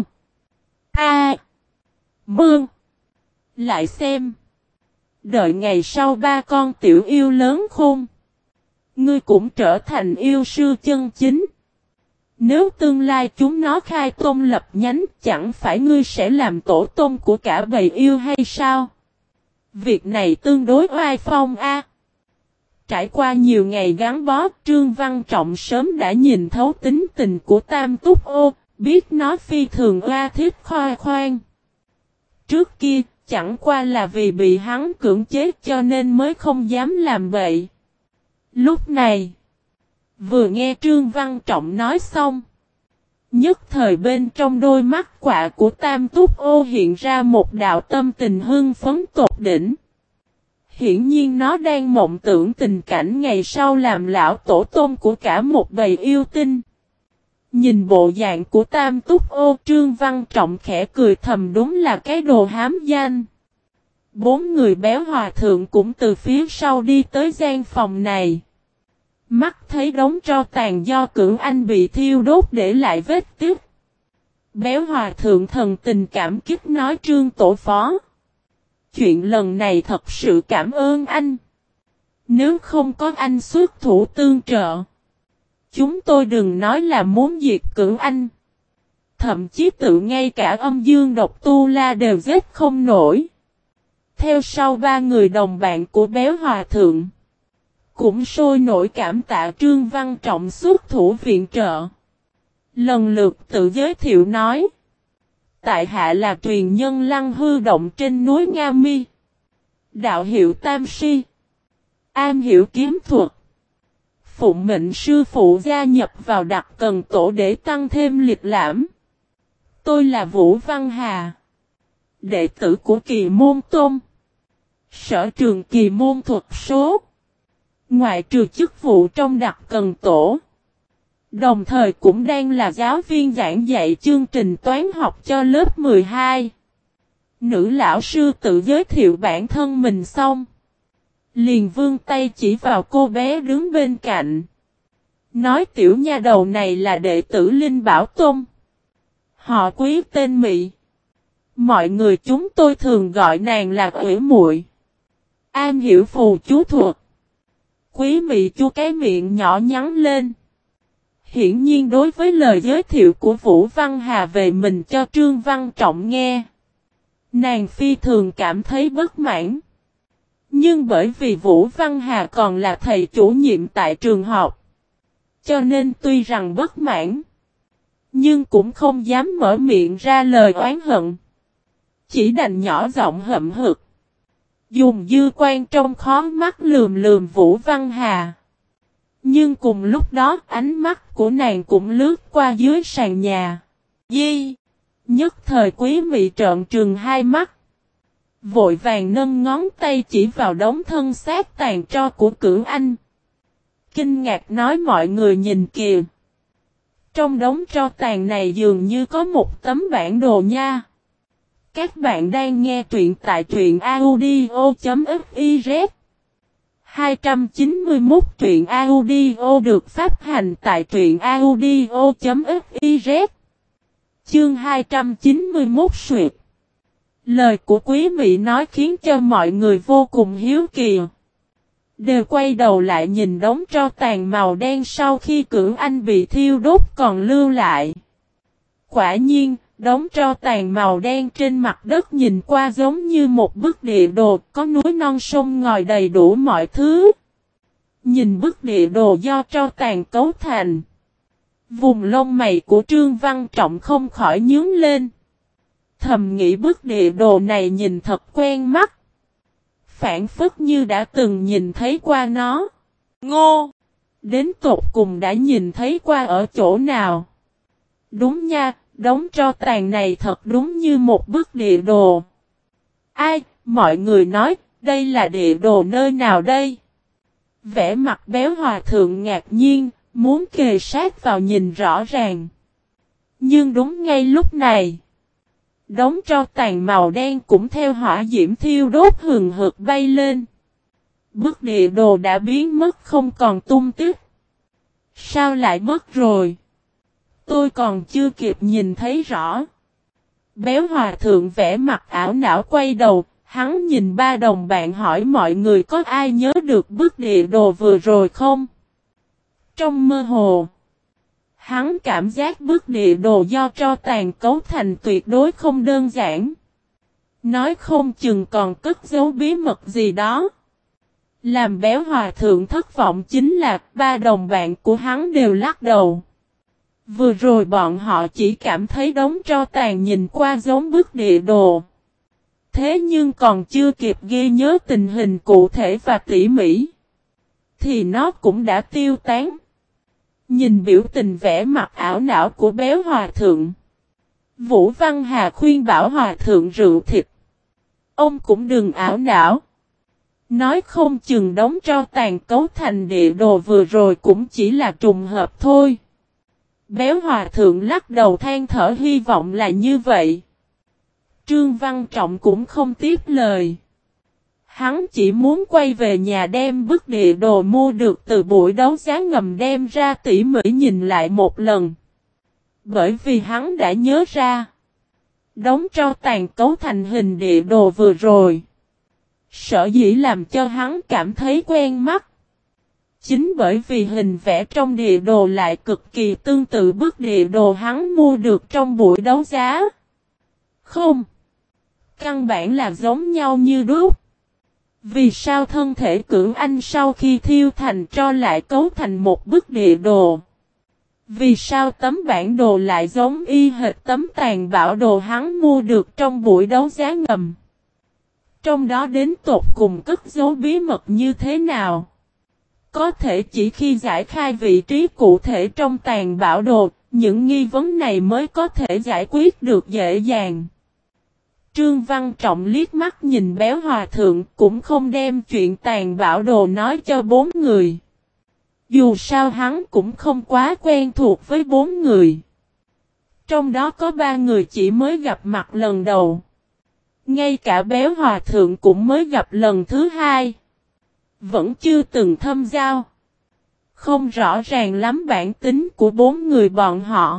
[SPEAKER 1] A. Mương. Lại xem. Đợi ngày sau ba con tiểu yêu lớn khôn. Ngươi cũng trở thành yêu sư chân chính. Nếu tương lai chúng nó khai tôn lập nhánh, chẳng phải ngươi sẽ làm tổ tông của cả bầy yêu hay sao? Việc này tương đối oai phong a. Trải qua nhiều ngày gắn bó, Trương Văn Trọng sớm đã nhìn thấu tính tình của Tam Túc Ô, biết nó phi thường oa thiết khoa khoan. Trước kia, chẳng qua là vì bị hắn cưỡng chế cho nên mới không dám làm vậy. Lúc này, vừa nghe Trương Văn Trọng nói xong, nhất thời bên trong đôi mắt quạ của Tam Túc Ô hiện ra một đạo tâm tình hưng phấn tột đỉnh. Hiển nhiên nó đang mộng tưởng tình cảnh ngày sau làm lão tổ tông của cả một bầy yêu tinh. Nhìn bộ dạng của Tam Túc Ô, Trương Văn Trọng khẽ cười thầm, đúng là cái đồ hám danh. Bốn người béo hòa thượng cũng từ phía sau đi tới gian phòng này. Mắt thấy đống tro tàn do Cưỡng Anh bị thiêu đốt để lại vết tiếc. Béo hòa thượng thần tình cảm kích nói Trương tổ phó. Chuyện lần này thật sự cảm ơn anh. Nếu không có anh xuất thủ tương trợ, chúng tôi đừng nói là muốn diệt Cưỡng Anh. Thậm chí tự ngay cả âm dương độc tu la đều giết không nổi. Theo sau ba người đồng bạn của béo hòa thượng cũng sôi nổi cảm tạ Trương Văn Trọng xuất thủ viện trợ. Lần lượt tự giới thiệu nói. Tại hạ là truyền nhân Lăng Hư Động trên núi Nga Mi. Đạo hiệu Tam Si. Am hiểu kiếm thuật. Phụng mệnh sư phụ gia nhập vào Đặc Cần Tổ để tăng thêm liệt lãm. Tôi là Vũ Văn Hà. Đệ tử của Kỳ Môn Tôn. Sở trường Kỳ Môn thuật số. Ngoại trừ chức vụ trong Đặc Cần Tổ, đồng thời cũng đang là giáo viên giảng dạy chương trình toán học cho lớp mười hai. Nữ lão sư tự giới thiệu bản thân mình xong, liền vươn tay chỉ vào cô bé đứng bên cạnh. Nói tiểu nha đầu này là đệ tử Linh Bảo Tôn. Họ Quý tên Mị. Mọi người chúng tôi thường gọi nàng là Ủy Muội. Am hiểu phù chú thuật. Quý Mị chu cái miệng nhỏ nhắn lên. Hiển nhiên đối với lời giới thiệu của Vũ Văn Hà về mình cho Trương Văn Trọng nghe, nàng phi thường cảm thấy bất mãn. Nhưng bởi vì Vũ Văn Hà còn là thầy chủ nhiệm tại trường học, cho nên tuy rằng bất mãn, nhưng cũng không dám mở miệng ra lời oán hận. Chỉ đành nhỏ giọng hậm hực, dùng dư quan trong khó mắt lườm lườm Vũ Văn Hà. Nhưng cùng lúc đó ánh mắt của nàng cũng lướt qua dưới sàn nhà. Di! Nhất thời Quý Mị trợn trừng hai mắt. Vội vàng nâng ngón tay chỉ vào đống thân xác tàn tro của Cửu Anh. Kinh ngạc nói mọi người nhìn kìa. Trong đống tro tàn này dường như có một tấm bản đồ nha. Các bạn đang nghe truyện tại truyện audio.fiz. hai trăm chín mươi mốt truyện audio được phát hành tại truyện audio.fiz. Chương hai trăm chín mươi mốt Suyệt. Lời của Quý Mị nói khiến cho mọi người vô cùng hiếu kỳ. Đều quay đầu lại nhìn đống tro tàn màu đen sau khi Cửu Anh bị thiêu đốt còn lưu lại. Quả nhiên, đống tro tàn màu đen trên mặt đất nhìn qua giống như một bức địa đồ, có núi non sông ngòi đầy đủ mọi thứ. Nhìn bức địa đồ do tro tàn cấu thành, vùng lông mày của Trương Văn Trọng không khỏi nhướng lên. Thầm nghĩ bức địa đồ này nhìn thật quen mắt. Phản phất như đã từng nhìn thấy qua nó. Ngô! Đến tột cùng đã nhìn thấy qua ở chỗ nào? Đúng nha, đống tro tàn này thật đúng như một bức địa đồ. Ai, mọi người nói, đây là địa đồ nơi nào đây? Vẻ mặt Béo Hòa Thượng ngạc nhiên, muốn kề sát vào nhìn rõ ràng. Nhưng đúng ngay lúc này, đống tro tàn màu đen cũng theo hỏa diễm thiêu đốt hừng hực bay lên. Bức địa đồ đã biến mất không còn tung tích. Sao lại mất rồi? Tôi còn chưa kịp nhìn thấy rõ. Béo Hòa Thượng vẽ mặt ảo não quay đầu, hắn nhìn ba đồng bạn hỏi mọi người có ai nhớ được bức địa đồ vừa rồi không? Trong mơ hồ, hắn cảm giác bức địa đồ do tro tàn cấu thành tuyệt đối không đơn giản. Nói không chừng còn cất giấu bí mật gì đó. Làm Béo Hòa Thượng thất vọng chính là ba đồng bạn của hắn đều lắc đầu. Vừa rồi bọn họ chỉ cảm thấy đống tro tàn nhìn qua giống bức địa đồ. Thế nhưng còn chưa kịp ghi nhớ tình hình cụ thể và tỉ mỉ, thì nó cũng đã tiêu tán. Nhìn biểu tình vẻ mặt ảo não của Béo Hòa Thượng, Vũ Văn Hà khuyên bảo Hòa Thượng rượu thịt. Ông cũng đừng ảo não. Nói không chừng đống tro tàn cấu thành địa đồ vừa rồi cũng chỉ là trùng hợp thôi. Béo Hòa Thượng lắc đầu than thở hy vọng là như vậy. Trương Văn Trọng cũng không tiếp lời. Hắn chỉ muốn quay về nhà đem bức địa đồ mua được từ buổi đấu giá ngầm đem ra tỉ mỉ nhìn lại một lần. Bởi vì hắn đã nhớ ra, đống tro tàn cấu thành hình địa đồ vừa rồi, sở dĩ làm cho hắn cảm thấy quen mắt, chính bởi vì hình vẽ trong địa đồ lại cực kỳ tương tự bức địa đồ hắn mua được trong buổi đấu giá. Không, căn bản là giống nhau như đúc. Vì sao thân thể Cửu Anh sau khi thiêu thành tro lại cấu thành một bức địa đồ? Vì sao tấm bản đồ lại giống y hệt tấm tàn bảo đồ hắn mua được trong buổi đấu giá ngầm? Trong đó đến tột cùng cất giấu bí mật như thế nào? Có thể chỉ khi giải khai vị trí cụ thể trong tàn bảo đồ, những nghi vấn này mới có thể giải quyết được dễ dàng. Trương Văn Trọng liếc mắt nhìn Béo Hòa Thượng cũng không đem chuyện tàn bảo đồ nói cho bốn người. Dù sao hắn cũng không quá quen thuộc với bốn người. Trong đó có ba người chỉ mới gặp mặt lần đầu. Ngay cả Béo Hòa Thượng cũng mới gặp lần thứ hai. Vẫn chưa từng thâm giao. Không rõ ràng lắm bản tính của bốn người bọn họ.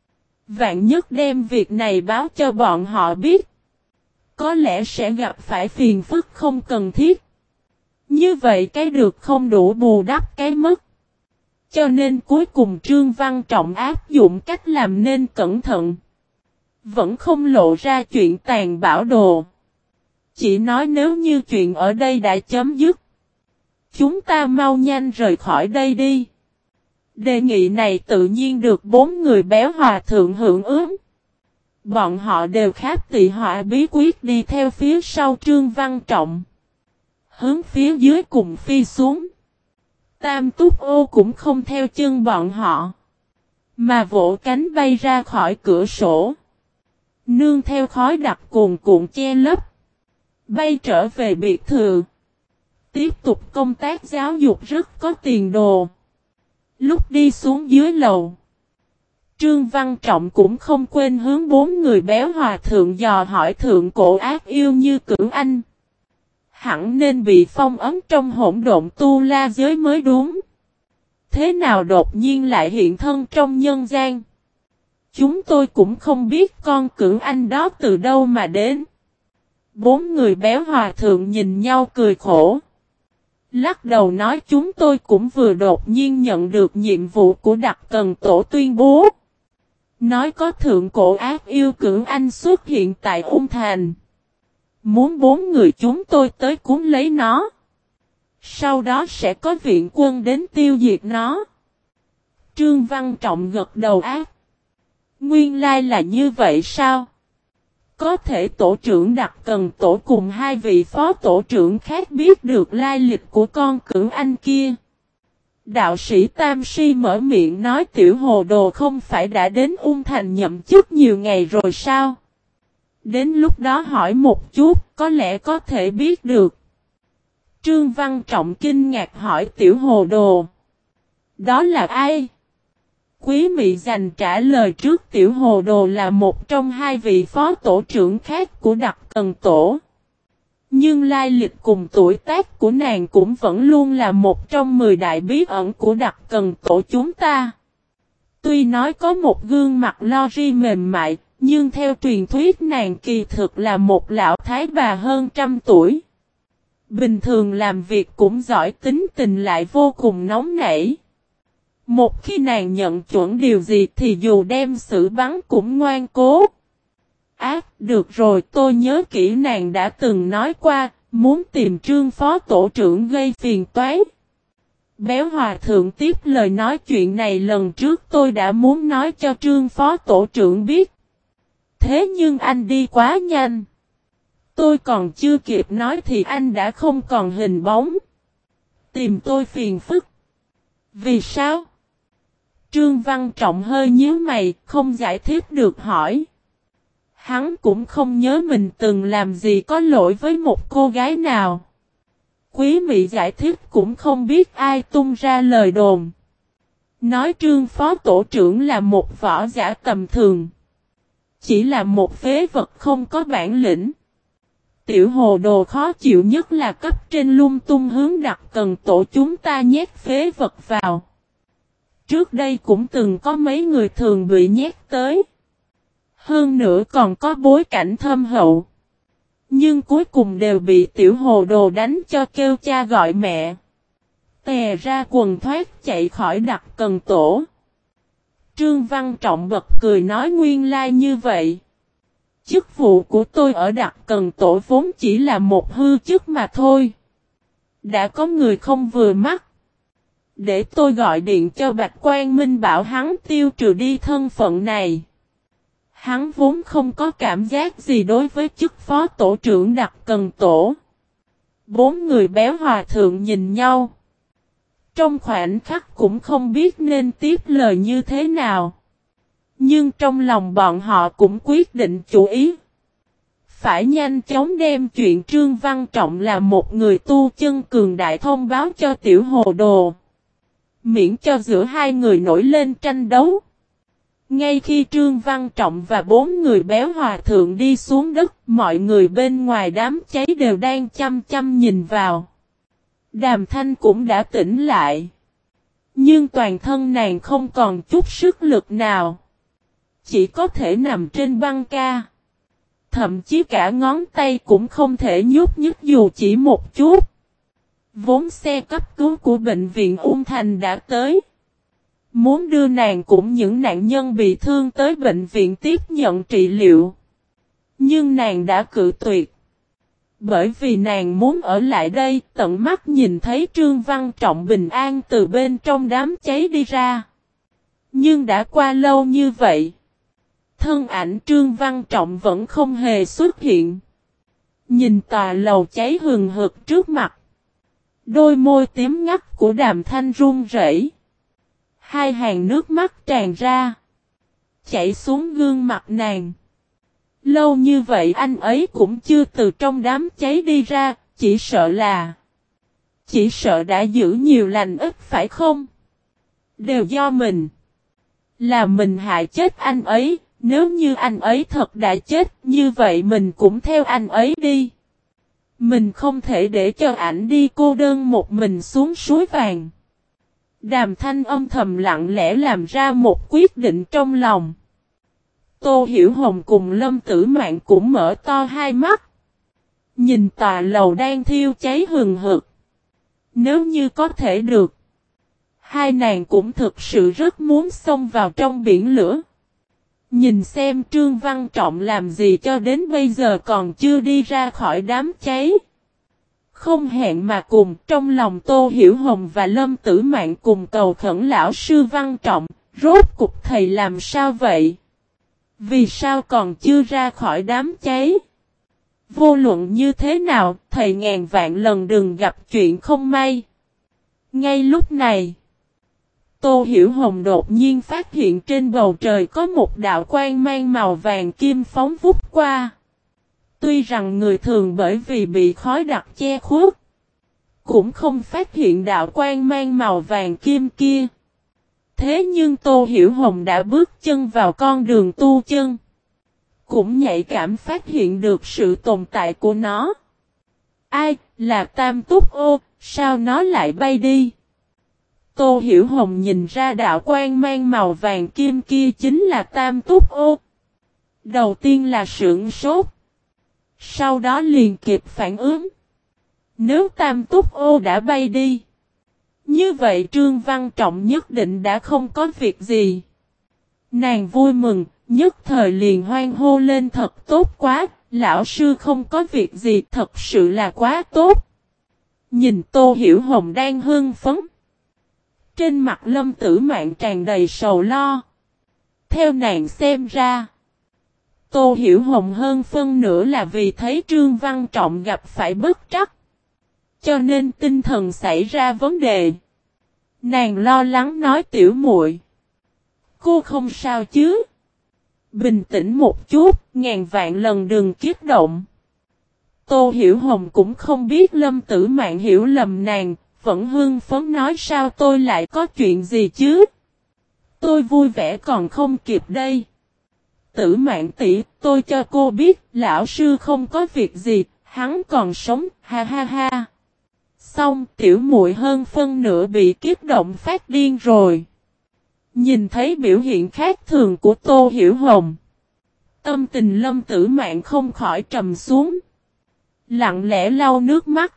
[SPEAKER 1] Vạn nhất đem việc này báo cho bọn họ biết, có lẽ sẽ gặp phải phiền phức không cần thiết. Như vậy cái được không đủ bù đắp cái mất. Cho nên cuối cùng Trương Văn Trọng áp dụng cách làm nên cẩn thận. Vẫn không lộ ra chuyện tàn bạo đồ. Chỉ nói nếu như chuyện ở đây đã chấm dứt. Chúng ta mau nhanh rời khỏi đây đi. Đề nghị này tự nhiên được bốn người béo hòa thượng hưởng ứng. Bọn họ đều kháp tị họa bí quyết đi theo phía sau Trương Văn Trọng. Hướng phía dưới cùng phi xuống. Tam Túc Ô cũng không theo chân bọn họ. Mà vỗ cánh bay ra khỏi cửa sổ. Nương theo khói đặc cuồn cuộn che lấp. Bay trở về biệt thự. Tiếp tục công tác giáo dục rất có tiền đồ. Lúc đi xuống dưới lầu. Trương Văn Trọng cũng không quên hướng bốn người béo hòa thượng dò hỏi thượng cổ ác yêu như Cửu Anh. Hẳn nên bị phong ấn trong hỗn độn tu la giới mới đúng. Thế nào đột nhiên lại hiện thân trong nhân gian? Chúng tôi cũng không biết con Cửu Anh đó từ đâu mà đến. Bốn người béo hòa thượng nhìn nhau cười khổ. Lắc đầu nói chúng tôi cũng vừa đột nhiên nhận được nhiệm vụ của Đặc Cần Tổ tuyên bố. Nói có thượng cổ ác yêu Cửu Anh xuất hiện tại Ung Thành. Muốn bốn người chúng tôi tới cuốn lấy nó. Sau đó sẽ có viện quân đến tiêu diệt nó. Trương Văn Trọng gật đầu ác. Nguyên lai là như vậy sao? Có thể tổ trưởng Đặc Cần Tổ cùng hai vị phó tổ trưởng khác biết được lai lịch của con Cửu Anh kia. Đạo sĩ Tam Si mở miệng nói Tiểu Hồ Đồ không phải đã đến Ung Thành nhậm chức nhiều ngày rồi sao? Đến lúc đó hỏi một chút, có lẽ có thể biết được. Trương Văn Trọng kinh ngạc hỏi Tiểu Hồ Đồ. Đó là ai? Quý Mị dành trả lời trước Tiểu Hồ Đồ là một trong hai vị phó tổ trưởng khác của Đặc Cần Tổ. Nhưng lai lịch cùng tuổi tác của nàng cũng vẫn luôn là một trong mười đại bí ẩn của Đặc Cần Tổ chúng ta. Tuy nói có một gương mặt lo ri mềm mại, nhưng theo truyền thuyết nàng kỳ thực là một lão thái bà hơn trăm tuổi. Bình thường làm việc cũng giỏi, tính tình lại vô cùng nóng nảy. Một khi nàng nhận chuẩn điều gì thì dù đem xử bắn cũng ngoan cố. Ác, được rồi, tôi nhớ kỹ nàng đã từng nói qua, muốn tìm Trương phó tổ trưởng gây phiền toái. Béo hòa thượng tiếp lời nói chuyện này lần trước tôi đã muốn nói cho Trương phó tổ trưởng biết. Thế nhưng anh đi quá nhanh. Tôi còn chưa kịp nói thì anh đã không còn hình bóng. Tìm tôi phiền phức. Vì sao? Trương Văn Trọng hơi nhíu mày, không giải thích được hỏi. Hắn cũng không nhớ mình từng làm gì có lỗi với một cô gái nào. Quý Mị giải thích cũng không biết ai tung ra lời đồn. Nói Trương phó tổ trưởng là một võ giả tầm thường. Chỉ là một phế vật không có bản lĩnh. Tiểu Hồ Đồ khó chịu nhất là cấp trên lung tung hướng Đặc Cần Tổ chúng ta nhét phế vật vào. Trước đây cũng từng có mấy người thường bị nhét tới. Hơn nữa còn có bối cảnh thâm hậu. Nhưng cuối cùng đều bị Tiểu Hồ Đồ đánh cho kêu cha gọi mẹ. Tè ra quần thoát chạy khỏi Đặc Cần Tổ. Trương Văn Trọng bật cười nói nguyên lai như vậy. Chức vụ của tôi ở Đặc Cần Tổ vốn chỉ là một hư chức mà thôi. Đã có người không vừa mắt. Để tôi gọi điện cho Bạch Quang Minh bảo hắn tiêu trừ đi thân phận này. Hắn vốn không có cảm giác gì đối với chức phó tổ trưởng Đặc Cần Tổ. Bốn người béo hòa thượng nhìn nhau. Trong khoảnh khắc cũng không biết nên tiếp lời như thế nào. Nhưng trong lòng bọn họ cũng quyết định chủ ý. Phải nhanh chóng đem chuyện Trương Văn Trọng là một người tu chân cường đại thông báo cho Tiểu Hồ Đồ. Miễn cho giữa hai người nổi lên tranh đấu. Ngay khi Trương Văn Trọng và bốn người béo hòa thượng đi xuống đất, mọi người bên ngoài đám cháy đều đang chăm chăm nhìn vào. Đàm Thanh cũng đã tỉnh lại. Nhưng toàn thân nàng không còn chút sức lực nào. Chỉ có thể nằm trên băng ca. Thậm chí cả ngón tay cũng không thể nhúc nhích dù chỉ một chút. Vốn xe cấp cứu của bệnh viện Ung Thành đã tới. Muốn đưa nàng cũng những nạn nhân bị thương tới bệnh viện tiếp nhận trị liệu. Nhưng nàng đã cự tuyệt. Bởi vì nàng muốn ở lại đây tận mắt nhìn thấy Trương Văn Trọng bình an từ bên trong đám cháy đi ra. Nhưng đã qua lâu như vậy. Thân ảnh Trương Văn Trọng vẫn không hề xuất hiện. Nhìn tòa lầu cháy hừng hực trước mặt. Đôi môi tím ngắt của Đàm Thanh run rẩy. Hai hàng nước mắt tràn ra. Chảy xuống gương mặt nàng. Lâu như vậy anh ấy cũng chưa từ trong đám cháy đi ra. Chỉ sợ là. Chỉ sợ đã giữ nhiều lành ít phải không? Đều do mình. Là mình hại chết anh ấy. Nếu như anh ấy thật đã chết, như vậy mình cũng theo anh ấy đi. Mình không thể để cho ảnh đi cô đơn một mình xuống suối vàng. Đàm Thanh âm thầm lặng lẽ làm ra một quyết định trong lòng. Tô Hiểu Hồng cùng Lâm Tử Mạn cũng mở to hai mắt. Nhìn tòa lầu đang thiêu cháy hừng hực. Nếu như có thể được, hai nàng cũng thực sự rất muốn xông vào trong biển lửa. Nhìn xem Trương Văn Trọng làm gì cho đến bây giờ còn chưa đi ra khỏi đám cháy. Không hẹn mà cùng trong lòng Tô Hiểu Hồng và Lâm Tử Mạn cùng cầu khẩn lão sư Văn Trọng. Rốt cục thầy làm sao vậy? Vì sao còn chưa ra khỏi đám cháy? Vô luận như thế nào, thầy ngàn vạn lần đừng gặp chuyện không may. Ngay lúc này, Tô Hiểu Hồng đột nhiên phát hiện trên bầu trời có một đạo quang mang màu vàng kim phóng vút qua. Tuy rằng người thường bởi vì bị khói đặc che khuất, cũng không phát hiện đạo quang mang màu vàng kim kia. Thế nhưng Tô Hiểu Hồng đã bước chân vào con đường tu chân. Cũng nhạy cảm phát hiện được sự tồn tại của nó. Ai, là Tam Túc Ô, sao nó lại bay đi? Tô Hiểu Hồng nhìn ra đạo quang mang màu vàng kim kia chính là Tam Túc Ô. Đầu tiên là sửng sốt. Sau đó liền kịp phản ứng. Nếu Tam Túc Ô đã bay đi, như vậy Trương Văn Trọng nhất định đã không có việc gì. Nàng vui mừng, nhất thời liền hoan hô lên thật tốt quá, lão sư không có việc gì thật sự là quá tốt. Nhìn Tô Hiểu Hồng đang hưng phấn. Trên mặt Lâm Tử Mạn tràn đầy sầu lo. Theo nàng xem ra, Tô Hiểu Hồng hơn phân nửa là vì thấy Trương Văn Trọng gặp phải bất trắc. Cho nên tinh thần xảy ra vấn đề. Nàng lo lắng nói tiểu muội, cô không sao chứ? Bình tĩnh một chút, ngàn vạn lần đừng kích động. Tô Hiểu Hồng cũng không biết Lâm Tử Mạn hiểu lầm nàng, vẫn hưng phấn nói sao tôi lại có chuyện gì chứ? Tôi vui vẻ còn không kịp đây. Tử Mạn tỷ, tôi cho cô biết, lão sư không có việc gì, hắn còn sống, ha ha ha. Xong, tiểu muội hơn phân nửa bị kích động phát điên rồi. Nhìn thấy biểu hiện khác thường của Tô Hiểu Hồng, tâm tình Lâm Tử Mạn không khỏi trầm xuống. Lặng lẽ lau nước mắt.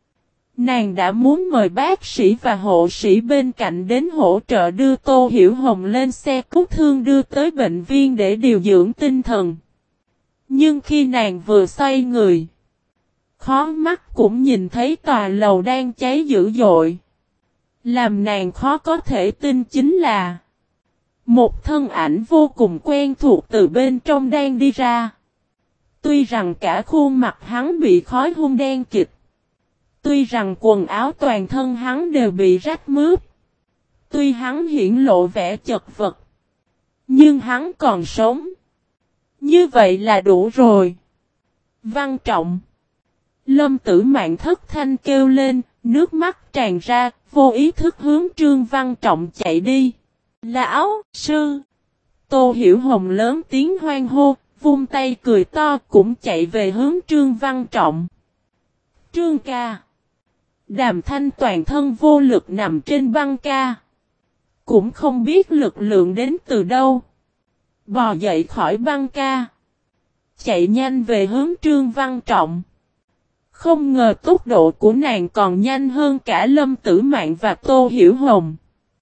[SPEAKER 1] Nàng đã muốn mời bác sĩ và hộ sĩ bên cạnh đến hỗ trợ đưa Tô Hiểu Hồng lên xe cứu thương đưa tới bệnh viện để điều dưỡng tinh thần. Nhưng khi nàng vừa xoay người, khó mắt cũng nhìn thấy tòa lầu đang cháy dữ dội. Làm nàng khó có thể tin chính là một thân ảnh vô cùng quen thuộc từ bên trong đang đi ra. Tuy rằng cả khuôn mặt hắn bị khói hun đen kịt. Tuy rằng quần áo toàn thân hắn đều bị rách mướp. Tuy hắn hiển lộ vẻ chật vật. Nhưng hắn còn sống. Như vậy là đủ rồi. Văn Trọng. Lâm Tử Mạn thất thanh kêu lên, nước mắt tràn ra, vô ý thức hướng Trương Văn Trọng chạy đi. Lão sư. Tô Hiểu Hồng lớn tiếng hoan hô, vung tay cười to cũng chạy về hướng Trương Văn Trọng. Trương ca. Đàm Thanh toàn thân vô lực nằm trên băng ca. Cũng không biết lực lượng đến từ đâu. Bò dậy khỏi băng ca. Chạy nhanh về hướng Trương Văn Trọng. Không ngờ tốc độ của nàng còn nhanh hơn cả Lâm Tử Mạn và Tô Hiểu Hồng.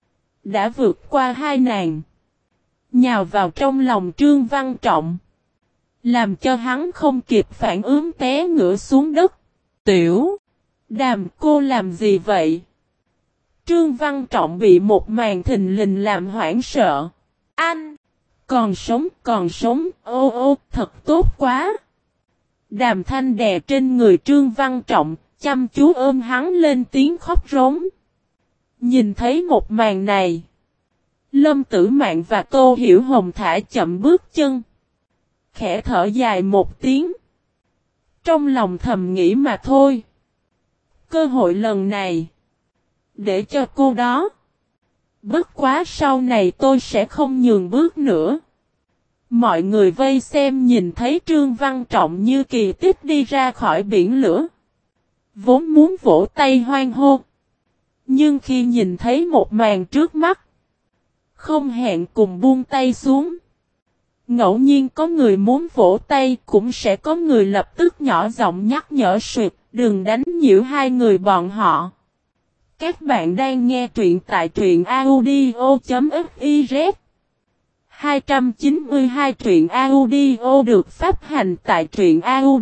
[SPEAKER 1] đã vượt qua hai nàng. Nhào vào trong lòng Trương Văn Trọng. Làm cho hắn không kịp phản ứng té ngửa xuống đất. Tiểu Đàm, cô làm gì vậy? Trương Văn Trọng bị một màn thình lình làm hoảng sợ. Anh! Còn sống, còn sống, ô ô, thật tốt quá! Đàm Thanh đè trên người Trương Văn Trọng, chăm chú ôm hắn lên tiếng khóc rống. Nhìn thấy một màn này. Lâm Tử Mạn và Tô Hiểu Hồng thả chậm bước chân. Khẽ thở dài một tiếng. Trong lòng thầm nghĩ mà thôi. Cơ hội lần này. Để cho cô đó. Bất quá sau này tôi sẽ không nhường bước nữa. Mọi người vây xem nhìn thấy Trương Văn Trọng như kỳ tích đi ra khỏi biển lửa. Vốn muốn vỗ tay hoan hô. Nhưng khi nhìn thấy một màn trước mắt. Không hẹn cùng buông tay xuống. Ngẫu nhiên có người muốn vỗ tay, cũng sẽ có người lập tức nhỏ giọng nhắc nhở suyệt, đừng đánh nhiễu hai người bọn họ. Các bạn đang nghe truyện tại truyện audio.fiz. hai trăm chín mươi hai truyện audio được phát hành tại truyện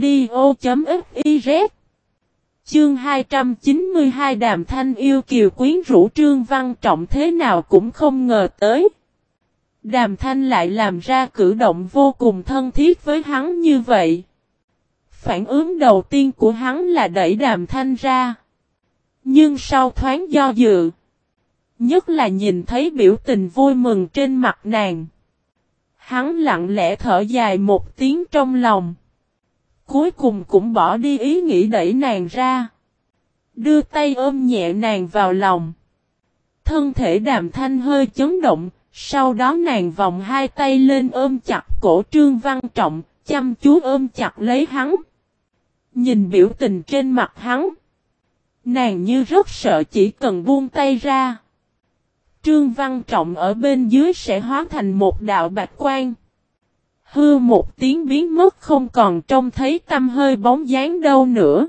[SPEAKER 1] audio.fiz. Chương hai trăm chín mươi hai Đàm Thanh yêu kiều quyến rũ Trương Văn Trọng thế nào cũng không ngờ tới. Đàm Thanh lại làm ra cử động vô cùng thân thiết với hắn như vậy. Phản ứng đầu tiên của hắn là đẩy Đàm Thanh ra. Nhưng sau thoáng do dự, nhất là nhìn thấy biểu tình vui mừng trên mặt nàng, hắn lặng lẽ thở dài một tiếng trong lòng. Cuối cùng cũng bỏ đi ý nghĩ đẩy nàng ra. Đưa tay ôm nhẹ nàng vào lòng. Thân thể Đàm Thanh hơi chấn động. Sau đó nàng vòng hai tay lên ôm chặt cổ Trương Văn Trọng. Chăm chú ôm chặt lấy hắn. Nhìn biểu tình trên mặt hắn. Nàng như rất sợ chỉ cần buông tay ra. Trương Văn Trọng ở bên dưới sẽ hóa thành một đạo bạch quang. Hư một tiếng biến mất không còn trông thấy tăm hơi bóng dáng đâu nữa.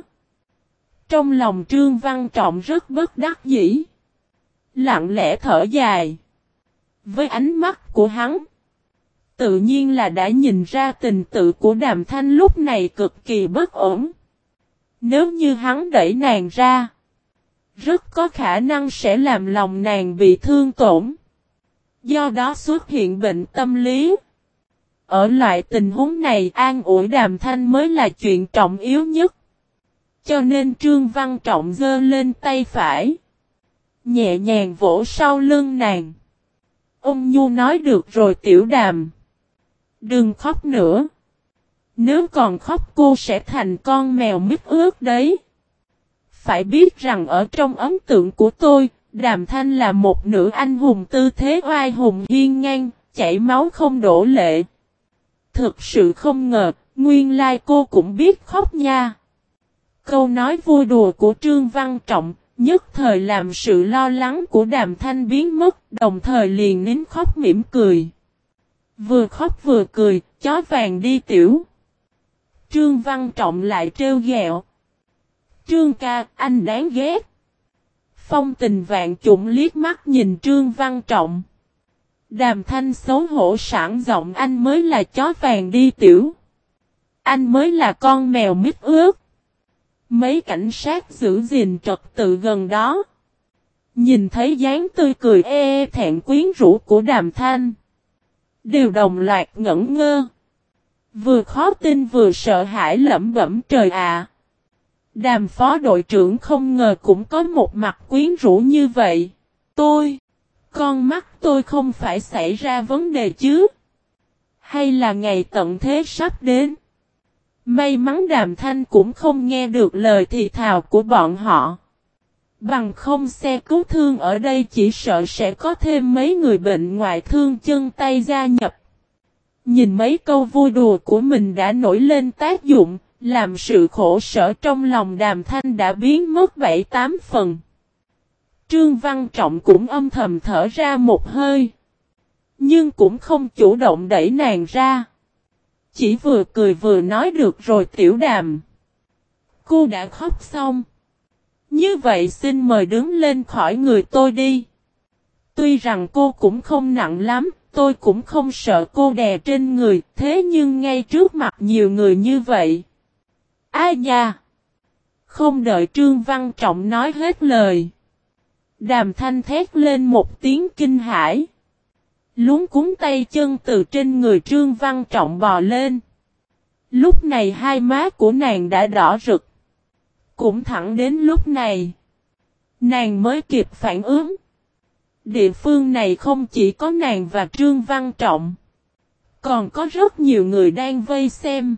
[SPEAKER 1] Trong lòng Trương Văn Trọng rất bất đắc dĩ. Lặng lẽ thở dài. Với ánh mắt của hắn, tự nhiên là đã nhìn ra tình tự của Đàm Thanh lúc này cực kỳ bất ổn. Nếu như hắn đẩy nàng ra, rất có khả năng sẽ làm lòng nàng bị thương tổn. Do đó xuất hiện bệnh tâm lý. Ở loại tình huống này an ủi Đàm Thanh mới là chuyện trọng yếu nhất. Cho nên Trương Văn Trọng giơ lên tay phải. Nhẹ nhàng vỗ sau lưng nàng. Ông Nhu nói được rồi Tiểu Đàm. Đừng khóc nữa. Nếu còn khóc cô sẽ thành con mèo mít ướt đấy. Phải biết rằng ở trong ấn tượng của tôi, Đàm Thanh là một nữ anh hùng tư thế oai hùng hiên ngang, chảy máu không đổ lệ. Thực sự không ngờ, nguyên lai cô cũng biết khóc nha. Câu nói vui đùa của Trương Văn Trọng, nhất thời làm sự lo lắng của Đàm Thanh biến mất, đồng thời liền nín khóc mỉm cười. Vừa khóc vừa cười, chó vàng đi tiểu. Trương Văn Trọng lại trêu ghẹo. Trương ca, anh đáng ghét. Phong Tình Vạn Chủng liếc mắt nhìn Trương Văn Trọng. Đàm Thanh xấu hổ sảng giọng anh mới là chó vàng đi tiểu. Anh mới là con mèo mít ướt. Mấy cảnh sát giữ gìn trật tự gần đó. Nhìn thấy dáng tươi cười e e thẹn quyến rũ của Đàm Thanh. Đều đồng loạt ngẩn ngơ. Vừa khó tin vừa sợ hãi lẩm bẩm trời ạ. Đàm phó đội trưởng không ngờ cũng có một mặt quyến rũ như vậy. Tôi, con mắt tôi không phải xảy ra vấn đề chứ? Hay là ngày tận thế sắp đến? May mắn Đàm Thanh cũng không nghe được lời thì thào của bọn họ. Bằng không xe cứu thương ở đây chỉ sợ sẽ có thêm mấy người bệnh ngoại thương chân tay gia nhập. Nhìn mấy câu vui đùa của mình đã nổi lên tác dụng, làm sự khổ sở trong lòng Đàm Thanh đã biến mất bảy tám phần. Trương Văn Trọng cũng âm thầm thở ra một hơi. Nhưng cũng không chủ động đẩy nàng ra. Chỉ vừa cười vừa nói được rồi Tiểu Đàm. Cô đã khóc xong. Như vậy xin mời đứng lên khỏi người tôi đi. Tuy rằng cô cũng không nặng lắm, tôi cũng không sợ cô đè trên người, thế nhưng ngay trước mặt nhiều người như vậy. Ai nha! Không đợi Trương Văn Trọng nói hết lời. Đàm Thanh thét lên một tiếng kinh hãi. Luống cuống tay chân từ trên người Trương Văn Trọng bò lên. Lúc này hai má của nàng đã đỏ rực. Cũng thẳng đến lúc này, nàng mới kịp phản ứng. Địa phương này không chỉ có nàng và Trương Văn Trọng, còn có rất nhiều người đang vây xem.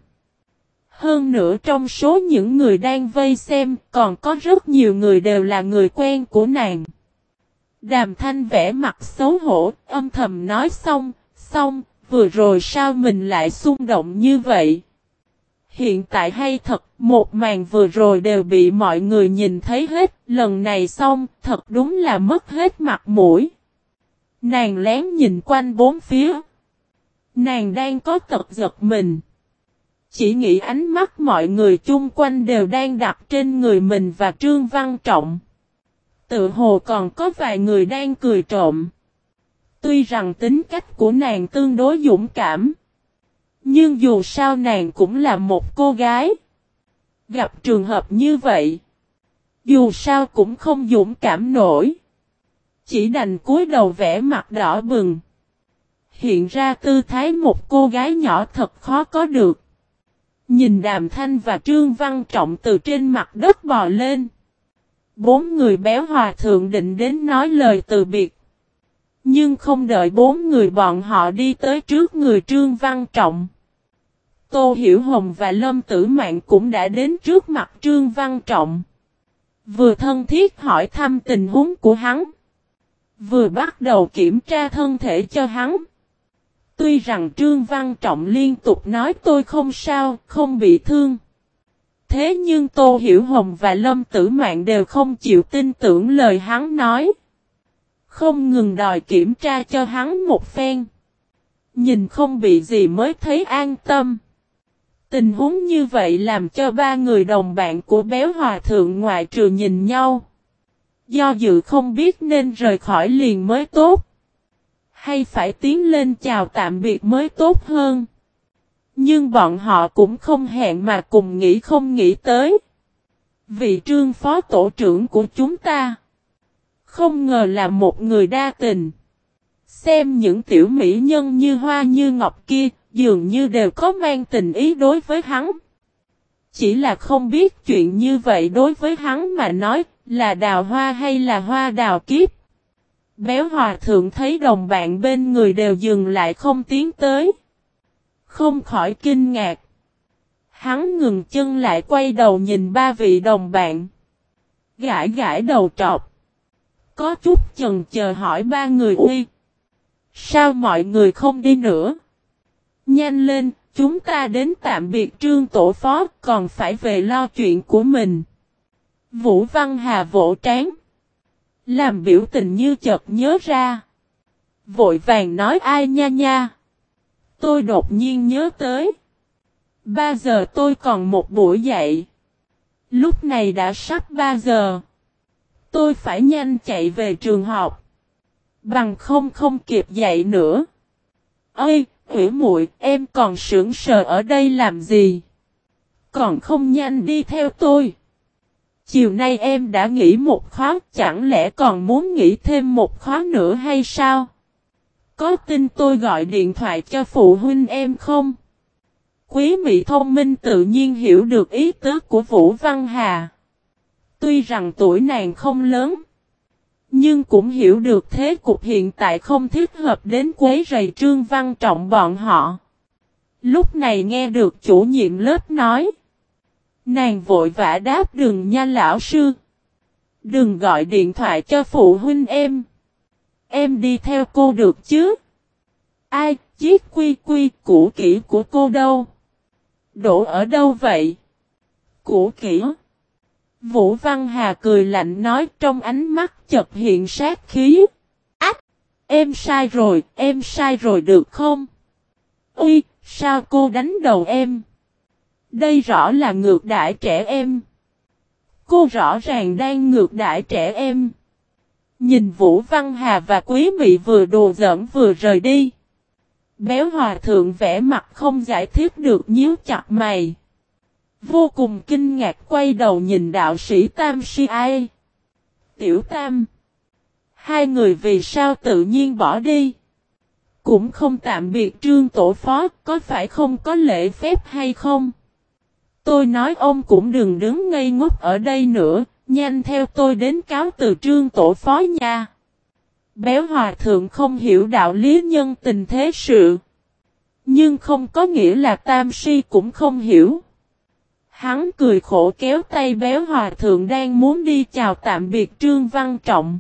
[SPEAKER 1] Hơn nữa trong số những người đang vây xem, còn có rất nhiều người đều là người quen của nàng. Đàm Thanh vẽ mặt xấu hổ, âm thầm nói xong, xong, vừa rồi sao mình lại xung động như vậy? Hiện tại hay thật, một màn vừa rồi đều bị mọi người nhìn thấy hết, lần này xong, thật đúng là mất hết mặt mũi. Nàng lén nhìn quanh bốn phía. Nàng đang có tật giật mình. Chỉ nghĩ ánh mắt mọi người chung quanh đều đang đặt trên người mình và Trương Văn Trọng. Tự hồ còn có vài người đang cười trộm. Tuy rằng tính cách của nàng tương đối dũng cảm, nhưng dù sao nàng cũng là một cô gái. Gặp trường hợp như vậy, dù sao cũng không dũng cảm nổi. Chỉ đành cúi đầu vẽ mặt đỏ bừng. Hiện ra tư thái một cô gái nhỏ thật khó có được. Nhìn Đàm Thanh và Trương Văn Trọng từ trên mặt đất bò lên. Bốn người béo hòa thượng định đến nói lời từ biệt. Nhưng không đợi bốn người bọn họ đi tới trước người Trương Văn Trọng, Tô Hiểu Hồng và Lâm Tử Mạn cũng đã đến trước mặt Trương Văn Trọng. Vừa thân thiết hỏi thăm tình huống của hắn, vừa bắt đầu kiểm tra thân thể cho hắn. Tuy rằng Trương Văn Trọng liên tục nói tôi không sao, không bị thương. Thế nhưng Tô Hiểu Hồng và Lâm Tử Mạn đều không chịu tin tưởng lời hắn nói. Không ngừng đòi kiểm tra cho hắn một phen. Nhìn không bị gì mới thấy an tâm. Tình huống như vậy làm cho ba người đồng bạn của béo hòa thượng ngoại trừ nhìn nhau. Do dự không biết nên rời khỏi liền mới tốt. Hay phải tiến lên chào tạm biệt mới tốt hơn. Nhưng bọn họ cũng không hẹn mà cùng nghĩ không nghĩ tới. Vị Trương phó tổ trưởng của chúng ta không ngờ là một người đa tình. Xem những tiểu mỹ nhân như hoa như ngọc kia, dường như đều có mang tình ý đối với hắn. Chỉ là không biết chuyện như vậy đối với hắn mà nói, là đào hoa hay là hoa đào kiếp. Béo hòa thượng thấy đồng bạn bên người đều dừng lại không tiến tới. Không khỏi kinh ngạc. Hắn ngừng chân lại quay đầu nhìn ba vị đồng bạn. Gãi gãi đầu trọc. Có chút chần chờ hỏi ba người uy. Sao mọi người không đi nữa? Nhanh lên, chúng ta đến tạm biệt Trương tổ phó, còn phải về lo chuyện của mình. Vũ Văn Hà vỗ trán, làm biểu tình như chợt nhớ ra. Vội vàng nói ai nha nha. Tôi đột nhiên nhớ tới. Ba giờ tôi còn một buổi dạy. Lúc này đã sắp ba giờ. Tôi phải nhanh chạy về trường học. Bằng không không kịp dạy nữa. Ơi, Ủy muội, em còn sững sờ ở đây làm gì? Còn không nhanh đi theo tôi. Chiều nay em đã nghỉ một khóa, chẳng lẽ còn muốn nghỉ thêm một khóa nữa hay sao? Có tin tôi gọi điện thoại cho phụ huynh em không? Quý Mỹ thông minh tự nhiên hiểu được ý tứ của Vũ Văn Hà. Tuy rằng tuổi nàng không lớn, nhưng cũng hiểu được thế cục hiện tại không thích hợp đến quấy rầy Trương Văn Trọng bọn họ. Lúc này nghe được chủ nhiệm lớp nói. Nàng vội vã đáp đừng nha lão sư. Đừng gọi điện thoại cho phụ huynh em. Em đi theo cô được chứ? Ai, chiếc quy quy cũ kỹ của cô đâu? Đổ ở đâu vậy? Cũ kỹ. Vũ Văn Hà cười lạnh nói trong ánh mắt chợt hiện sát khí. Ách! Em sai rồi, em sai rồi được không? Ui, sao cô đánh đầu em? Đây rõ là ngược đãi trẻ em. Cô rõ ràng đang ngược đãi trẻ em. Nhìn Vũ Văn Hà và Quý Mị vừa đùa giỡn vừa rời đi. Béo hòa thượng vẽ mặt không giải thích được nhíu chặt mày. Vô cùng kinh ngạc quay đầu nhìn đạo sĩ Tam Si ai. Tiểu Tam. Hai người vì sao tự nhiên bỏ đi. Cũng không tạm biệt Trương tổ phó, có phải không có lễ phép hay không? Tôi nói ông cũng đừng đứng ngây ngốc ở đây nữa, nhanh theo tôi đến cáo từ Trương tổ phó nha. Béo hòa thượng không hiểu đạo lý nhân tình thế sự. Nhưng không có nghĩa là Tam Si cũng không hiểu. Hắn cười khổ kéo tay béo hòa thượng đang muốn đi chào tạm biệt Trương Văn Trọng.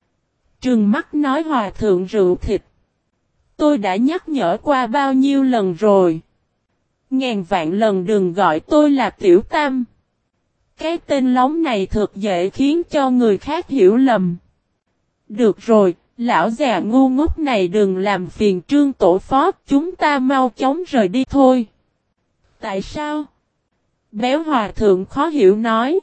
[SPEAKER 1] Trừng mắt nói hòa thượng rượu thịt. Tôi đã nhắc nhở qua bao nhiêu lần rồi. Ngàn vạn lần đừng gọi tôi là Tiểu Tam. Cái tên lóng này thật dễ khiến cho người khác hiểu lầm. Được rồi, lão già ngu ngốc này đừng làm phiền Trương tổ phó, chúng ta mau chóng rời đi thôi. Tại sao? Béo hòa thượng khó hiểu nói.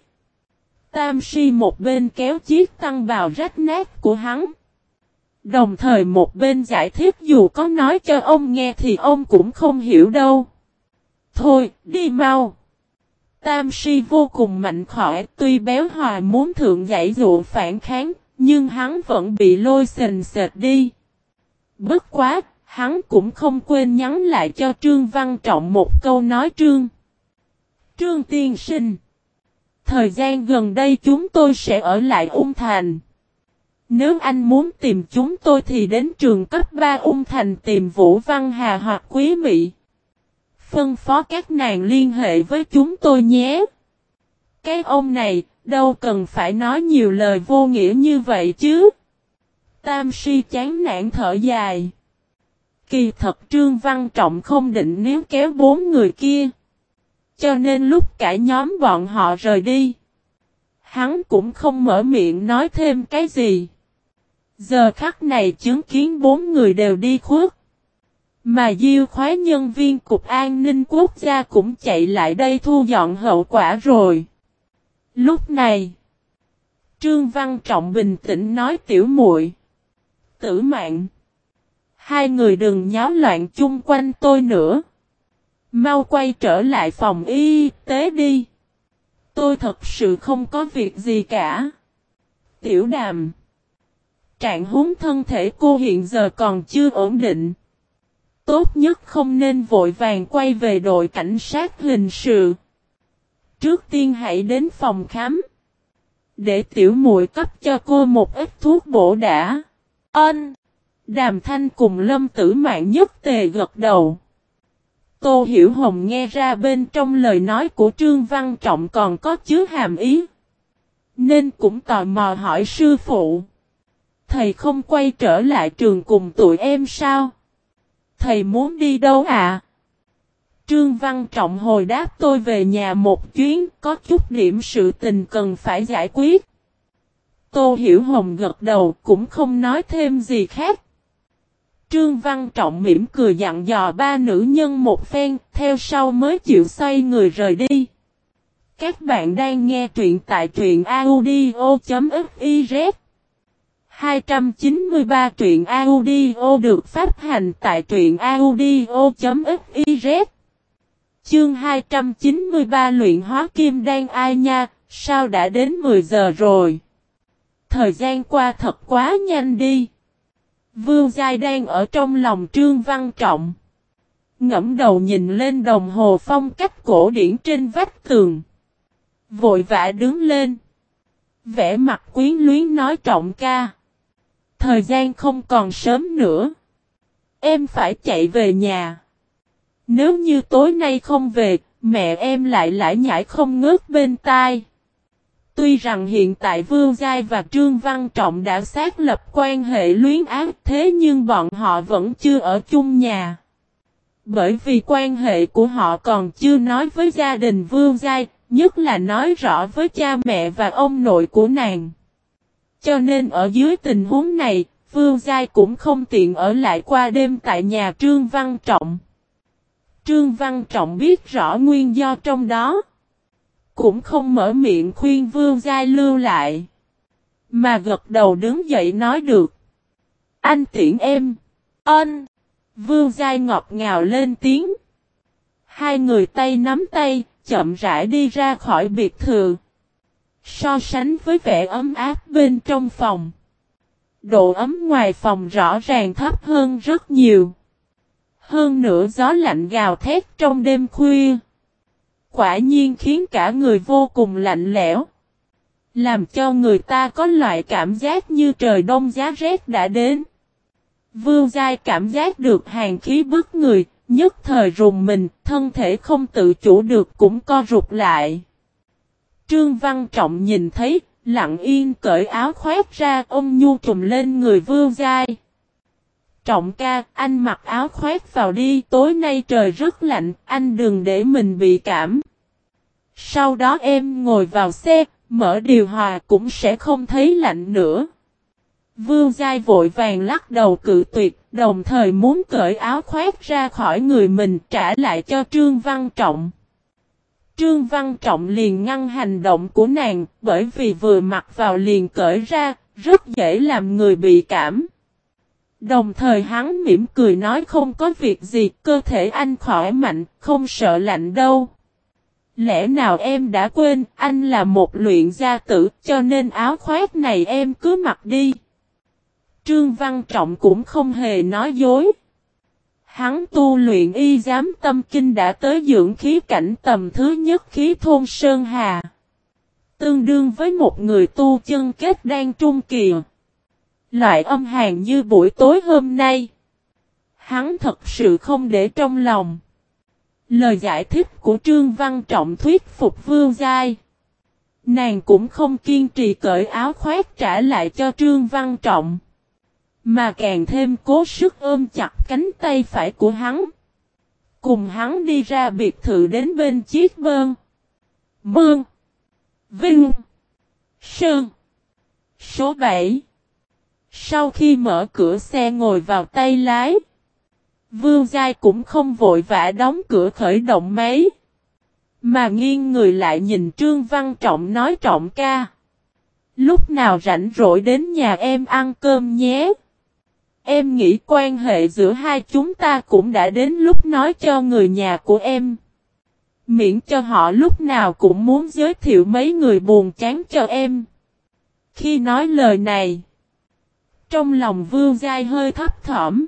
[SPEAKER 1] Tam Si một bên kéo chiếc tăng bào rách nát của hắn. Đồng thời một bên giải thích dù có nói cho ông nghe thì ông cũng không hiểu đâu. Thôi, đi mau. Tam Si vô cùng mạnh khỏe, tuy béo hòa muốn thượng dãy dụ phản kháng, nhưng hắn vẫn bị lôi sình sệt đi. Bất quá, hắn cũng không quên nhắn lại cho Trương Văn Trọng một câu nói Trương. Trương tiên sinh. Thời gian gần đây chúng tôi sẽ ở lại Ung Thành. Nếu anh muốn tìm chúng tôi thì đến trường cấp ba Ung Thành tìm Vũ Văn Hà hoặc Quý Mị. Phân phó các nàng liên hệ với chúng tôi nhé. Cái ông này, đâu cần phải nói nhiều lời vô nghĩa như vậy chứ. Tam Si chán nản thở dài. Kỳ thật Trương Văn Trọng không định níu kéo bốn người kia. Cho nên lúc cả nhóm bọn họ rời đi, hắn cũng không mở miệng nói thêm cái gì. Giờ khắc này chứng kiến bốn người đều đi khuất. Mà Diêu Khoái nhân viên Cục An ninh Quốc gia cũng chạy lại đây thu dọn hậu quả rồi. Lúc này, Trương Văn Trọng bình tĩnh nói tiểu muội, Tử Mạn, hai người đừng nháo loạn chung quanh tôi nữa. Mau quay trở lại phòng y tế đi. Tôi thật sự không có việc gì cả. Tiểu Đàm, trạng huống thân thể cô hiện giờ còn chưa ổn định. Tốt nhất không nên vội vàng quay về đội cảnh sát hình sự. Trước tiên hãy đến phòng khám. Để tiểu muội cấp cho cô một ít thuốc bổ đã. Ân. Đàm Thanh cùng Lâm Tử Mạn nhất tề gật đầu. Tô Hiểu Hồng nghe ra bên trong lời nói của Trương Văn Trọng còn có chứa hàm ý. Nên cũng tò mò hỏi sư phụ. Thầy không quay trở lại trường cùng tụi em sao? Thầy muốn đi đâu à? Trương Văn Trọng hồi đáp tôi về nhà một chuyến, có chút điểm sự tình cần phải giải quyết. Tô Hiểu Hồng gật đầu cũng không nói thêm gì khác. Trương Văn Trọng mỉm cười dặn dò ba nữ nhân một phen, theo sau mới chịu xoay người rời đi. Các bạn đang nghe truyện tại truyện audio.fiz hai trăm chín mươi ba truyện audio được phát hành tại truyện audio.fiz. Chương hai trăm chín mươi ba luyện hóa kim đan ai nha, sao đã đến mười giờ rồi? Thời gian qua thật quá nhanh đi. Vương Giai đang ở trong lòng Trương Văn Trọng. Ngẫm đầu nhìn lên đồng hồ phong cách cổ điển trên vách tường. Vội vã đứng lên. Vẽ mặt quyến luyến nói Trọng ca. Thời gian không còn sớm nữa. Em phải chạy về nhà. Nếu như tối nay không về, mẹ em lại lải nhải không ngớt bên tai. Tuy rằng hiện tại Vương Giai và Trương Văn Trọng đã xác lập quan hệ luyến ái, thế nhưng bọn họ vẫn chưa ở chung nhà. Bởi vì quan hệ của họ còn chưa nói với gia đình Vương Giai, nhất là nói rõ với cha mẹ và ông nội của nàng. Cho nên ở dưới tình huống này, Vương Giai cũng không tiện ở lại qua đêm tại nhà Trương Văn Trọng. Trương Văn Trọng biết rõ nguyên do trong đó. Cũng không mở miệng khuyên Vương Giai lưu lại. Mà gật đầu đứng dậy nói được. Anh tiễn em. Ân. Vương Giai ngọt ngào lên tiếng. Hai người tay nắm tay, chậm rãi đi ra khỏi biệt thự. So sánh với vẻ ấm áp bên trong phòng, độ ấm ngoài phòng rõ ràng thấp hơn rất nhiều. Hơn nữa gió lạnh gào thét trong đêm khuya, quả nhiên khiến cả người vô cùng lạnh lẽo, làm cho người ta có loại cảm giác như trời đông giá rét đã đến. Vương Giai cảm giác được hàn khí bức người, nhất thời rùng mình, thân thể không tự chủ được cũng co rụt lại. Trương Văn Trọng nhìn thấy, lặng yên cởi áo khoác ra, ôm nhu trùm lên người Vương Giai. Trọng ca, anh mặc áo khoác vào đi, tối nay trời rất lạnh, anh đừng để mình bị cảm. Sau đó em ngồi vào xe, mở điều hòa cũng sẽ không thấy lạnh nữa. Vương Giai vội vàng lắc đầu cự tuyệt, đồng thời muốn cởi áo khoác ra khỏi người mình trả lại cho Trương Văn Trọng. Trương Văn Trọng liền ngăn hành động của nàng, bởi vì vừa mặc vào liền cởi ra, rất dễ làm người bị cảm. Đồng thời hắn mỉm cười nói không có việc gì, cơ thể anh khỏe mạnh, không sợ lạnh đâu. Lẽ nào em đã quên, anh là một luyện gia tử, cho nên áo khoác này em cứ mặc đi. Trương Văn Trọng cũng không hề nói dối. Hắn tu luyện y giám tâm kinh đã tới dưỡng khí cảnh tầm thứ nhất khí thôn Sơn Hà. Tương đương với một người tu chân kết đan trung kỳ. Loại âm hàn như buổi tối hôm nay, hắn thật sự không để trong lòng. Lời giải thích của Trương Văn Trọng thuyết phục Vương Giai. Nàng cũng không kiên trì cởi áo khoác trả lại cho Trương Văn Trọng, mà càng thêm cố sức ôm chặt cánh tay phải của hắn. Cùng hắn đi ra biệt thự đến bên chiếc bơn. Mương. Vinh. Sơn. Số bảy. Sau khi mở cửa xe ngồi vào tay lái, Vương Giai cũng không vội vã đóng cửa khởi động máy, mà nghiêng người lại nhìn Trương Văn Trọng nói Trọng ca. Lúc nào rảnh rỗi đến nhà em ăn cơm nhé. Em nghĩ quan hệ giữa hai chúng ta cũng đã đến lúc nói cho người nhà của em. Miễn cho họ lúc nào cũng muốn giới thiệu mấy người buồn chán cho em. Khi nói lời này, trong lòng Vương Giai hơi thấp thỏm.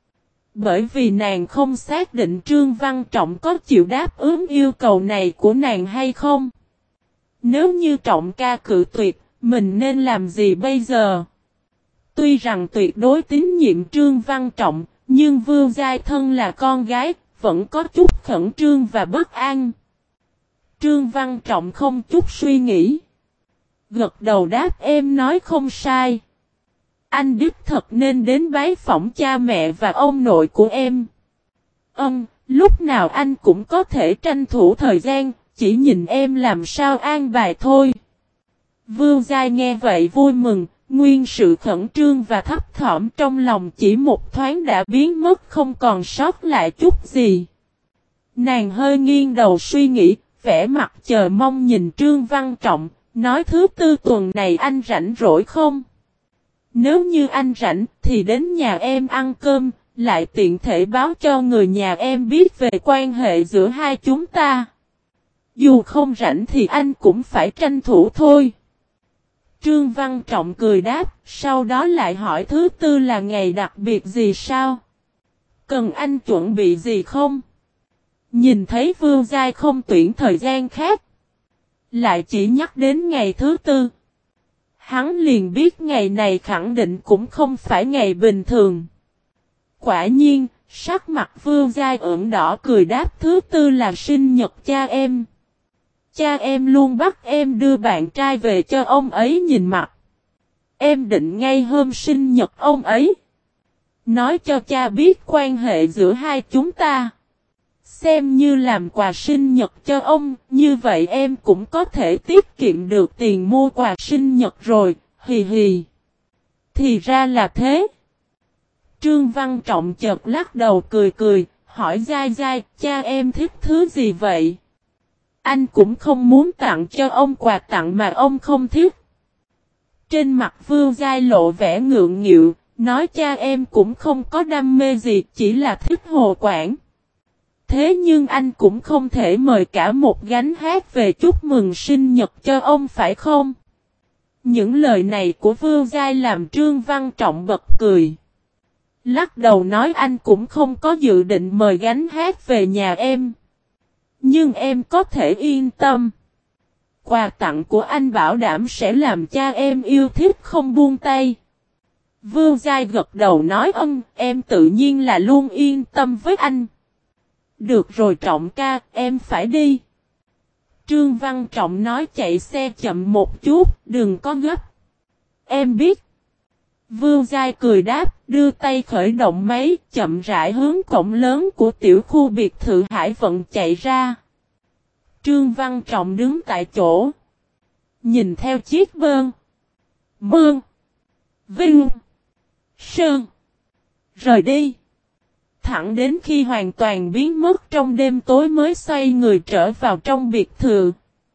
[SPEAKER 1] Bởi vì nàng không xác định Trương Văn Trọng có chịu đáp ứng yêu cầu này của nàng hay không. Nếu như Trọng ca cự tuyệt, mình nên làm gì bây giờ? Tuy rằng tuyệt đối tín nhiệm Trương Văn Trọng, nhưng Vương Giai thân là con gái, vẫn có chút khẩn trương và bất an. Trương Văn Trọng không chút suy nghĩ, gật đầu đáp em nói không sai. Anh đích thật nên đến bái phỏng cha mẹ và ông nội của em. Ừm, lúc nào anh cũng có thể tranh thủ thời gian, chỉ nhìn em làm sao an bài thôi. Vương Giai nghe vậy vui mừng, nguyên sự khẩn trương và thấp thỏm trong lòng chỉ một thoáng đã biến mất không còn sót lại chút gì. Nàng hơi nghiêng đầu suy nghĩ, vẻ mặt chờ mong nhìn Trương Văn Trọng, nói thứ tư tuần này anh rảnh rỗi không? Nếu như anh rảnh thì đến nhà em ăn cơm, lại tiện thể báo cho người nhà em biết về quan hệ giữa hai chúng ta. Dù không rảnh thì anh cũng phải tranh thủ thôi. Trương Văn Trọng cười đáp, sau đó lại hỏi thứ tư là ngày đặc biệt gì sao? Cần anh chuẩn bị gì không? Nhìn thấy Vương Giai không tuyển thời gian khác, lại chỉ nhắc đến ngày thứ tư. Hắn liền biết ngày này khẳng định cũng không phải ngày bình thường. Quả nhiên, sắc mặt Vương Giai ửng đỏ cười đáp thứ tư là sinh nhật cha em. Cha em luôn bắt em đưa bạn trai về cho ông ấy nhìn mặt. Em định ngay hôm sinh nhật ông ấy, nói cho cha biết quan hệ giữa hai chúng ta. Xem như làm quà sinh nhật cho ông, như vậy em cũng có thể tiết kiệm được tiền mua quà sinh nhật rồi, hì hì. Thì ra là thế. Trương Văn Trọng chợt lắc đầu cười cười, hỏi Giai Giai, cha em thích thứ gì vậy? Anh cũng không muốn tặng cho ông quà tặng mà ông không thích. Trên mặt Vương Giai lộ vẻ ngượng nghịu, nói cha em cũng không có đam mê gì, chỉ là thích hồ quản. Thế nhưng anh cũng không thể mời cả một gánh hát về chúc mừng sinh nhật cho ông phải không? Những lời này của Vương Giai làm Trương Văn Trọng bật cười. Lắc đầu nói anh cũng không có dự định mời gánh hát về nhà em. Nhưng em có thể yên tâm. Quà tặng của anh bảo đảm sẽ làm cha em yêu thích không buông tay. Vương Giai gật đầu nói ân, em tự nhiên là luôn yên tâm với anh. Được rồi Trọng ca, em phải đi. Trương Văn Trọng nói chạy xe chậm một chút, đừng có gấp. Em biết. Vương Giai cười đáp, đưa tay khởi động máy, chậm rãi hướng cổng lớn của tiểu khu biệt thự Hải Vận chạy ra. Trương Văn Trọng đứng tại chỗ. Nhìn theo chiếc bơn. Mương. Vinh. Sơn. Rời đi. Thẳng đến khi hoàn toàn biến mất trong đêm tối mới xoay người trở vào trong biệt thự.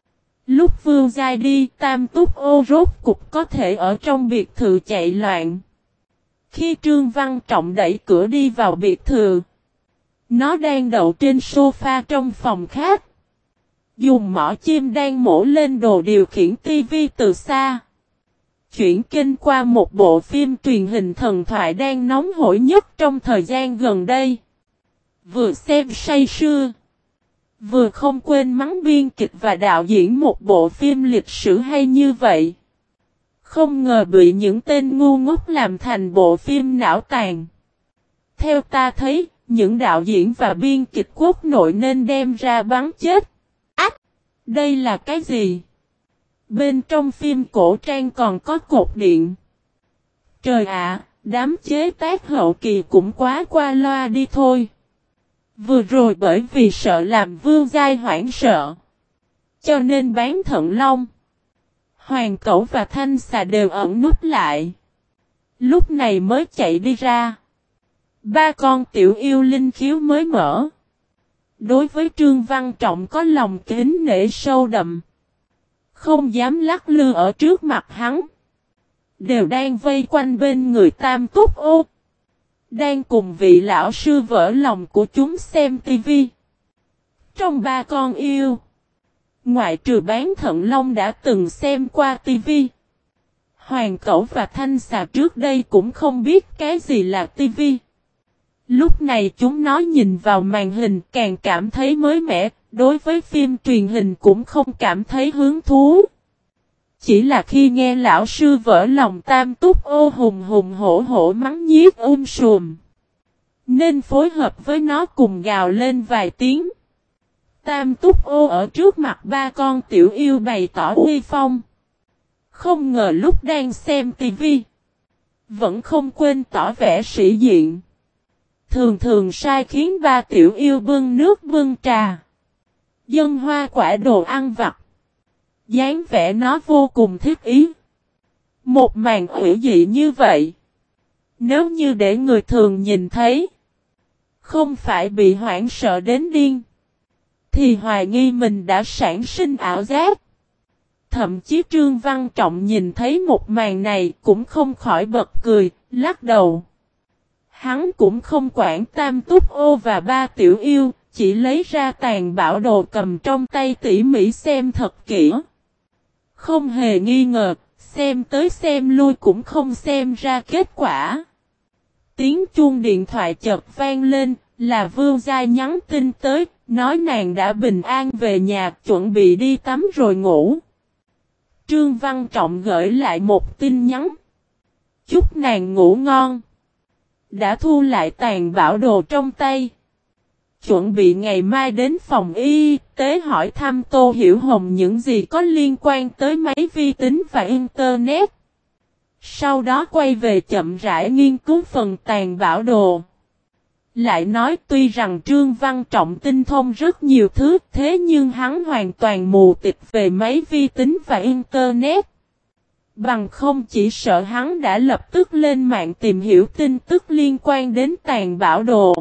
[SPEAKER 1] Lúc Vương Giai đi, Tam Túc Ô rốt cục có thể ở trong biệt thự chạy loạn. Khi Trương Văn Trọng đẩy cửa đi vào biệt thự, nó đang đậu trên sofa trong phòng khách. Dùng mỏ chim đang mổ lên đồ điều khiển tivi từ xa. Chuyển kênh qua một bộ phim truyền hình thần thoại đang nóng hổi nhất trong thời gian gần đây. Vừa xem say sưa, vừa không quên mắng biên kịch và đạo diễn một bộ phim lịch sử hay như vậy. Không ngờ bị những tên ngu ngốc làm thành bộ phim não tàn. Theo ta thấy, những đạo diễn và biên kịch quốc nội nên đem ra bắn chết. Ách! Đây là cái gì? Bên trong phim cổ trang còn có cột điện. Trời ạ, đám chế tác hậu kỳ cũng quá qua loa đi thôi. Vừa rồi bởi vì sợ làm Vương Giai hoảng sợ, cho nên bán Thận Long, Hoàng Cẩu và Thanh Xà đều ẩn núp lại. Lúc này mới chạy đi ra. Ba con tiểu yêu linh khiếu mới mở. Đối với Trương Văn Trọng có lòng kính nể sâu đậm. Không dám lắc lư ở trước mặt hắn. Đều đang vây quanh bên người Tam Túc Ô. Đang cùng vị lão sư vỡ lòng của chúng xem tivi. Trong ba con yêu, ngoại trừ bán Thận Long đã từng xem qua tivi, Hoàng Cẩu và Thanh Xà trước đây cũng không biết cái gì là tivi. Lúc này chúng nó nhìn vào màn hình càng cảm thấy mới mẻ, đối với phim truyền hình cũng không cảm thấy hứng thú. Chỉ là khi nghe lão sư vỡ lòng Tam Túc Ô hùng hùng hổ hổ mắng nhiếc um sùm, nên phối hợp với nó cùng gào lên vài tiếng. Tam Túc Ô ở trước mặt ba con tiểu yêu bày tỏ uy phong. Không ngờ lúc đang xem tivi, vẫn không quên tỏ vẻ sĩ diện. Thường thường sai khiến ba tiểu yêu bưng nước bưng trà, dâng hoa quả đồ ăn vặt. Dáng vẻ nó vô cùng thích ý. Một màn hủy dị như vậy, nếu như để người thường nhìn thấy, không phải bị hoảng sợ đến điên, thì hoài nghi mình đã sản sinh ảo giác. Thậm chí Trương Văn Trọng nhìn thấy một màn này cũng không khỏi bật cười, lắc đầu. Hắn cũng không quản Tam Túc Ô và ba tiểu yêu, chỉ lấy ra tàn bảo đồ cầm trong tay tỉ mỉ xem thật kỹ. Không hề nghi ngờ, xem tới xem lui cũng không xem ra kết quả. Tiếng chuông điện thoại chợt vang lên, là Vương Giai nhắn tin tới, nói nàng đã bình an về nhà, chuẩn bị đi tắm rồi ngủ. Trương Văn Trọng gửi lại một tin nhắn. Chúc nàng ngủ ngon. Đã thu lại tàn bảo đồ trong tay. Chuẩn bị ngày mai đến phòng y tế hỏi thăm Tô Hiểu Hồng những gì có liên quan tới máy vi tính và Internet. Sau đó quay về chậm rãi nghiên cứu phần tàn bảo đồ. Lại nói tuy rằng Trương Văn Trọng tinh thông rất nhiều thứ, thế nhưng hắn hoàn toàn mù tịt về máy vi tính và Internet. Bằng không chỉ sợ hắn đã lập tức lên mạng tìm hiểu tin tức liên quan đến tàn bảo đồ.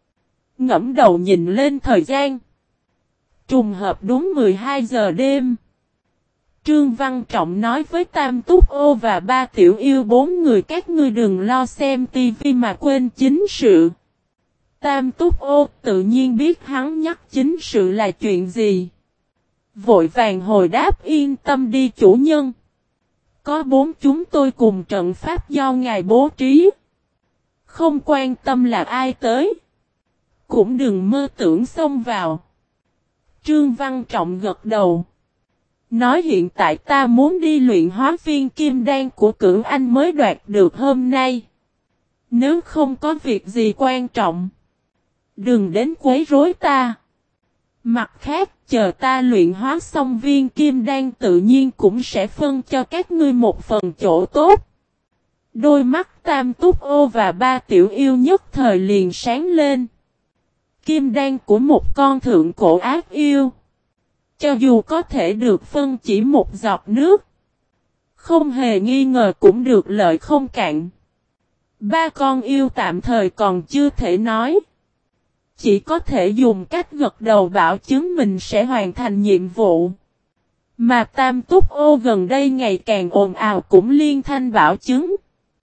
[SPEAKER 1] Ngẫm đầu nhìn lên thời gian. Trùng hợp đúng mười hai giờ đêm. Trương Văn Trọng nói với Tam Túc Ô và ba tiểu yêu bốn người các ngươi đừng lo xem tivi mà quên chính sự. Tam Túc Ô tự nhiên biết hắn nhắc chính sự là chuyện gì. Vội vàng hồi đáp yên tâm đi chủ nhân. Có bốn chúng tôi cùng trận pháp do ngài bố trí. Không quan tâm là ai tới. Cũng đừng mơ tưởng xông vào. Trương Văn Trọng gật đầu. Nói hiện tại ta muốn đi luyện hóa viên kim đan của Cửu Anh mới đoạt được hôm nay. Nếu không có việc gì quan trọng. Đừng đến quấy rối ta. Mặt khác, chờ ta luyện hóa xong viên kim đan tự nhiên cũng sẽ phân cho các ngươi một phần chỗ tốt. Đôi mắt Tam Túc Ô và ba tiểu yêu nhất thời liền sáng lên. Kim đan của một con thượng cổ ác yêu. Cho dù có thể được phân chỉ một giọt nước. Không hề nghi ngờ cũng được lợi không cạn. Ba con yêu tạm thời còn chưa thể nói. Chỉ có thể dùng cách gật đầu bảo chứng mình sẽ hoàn thành nhiệm vụ. Mà Tam Túc Ô gần đây ngày càng ồn ào cũng liên thanh bảo chứng.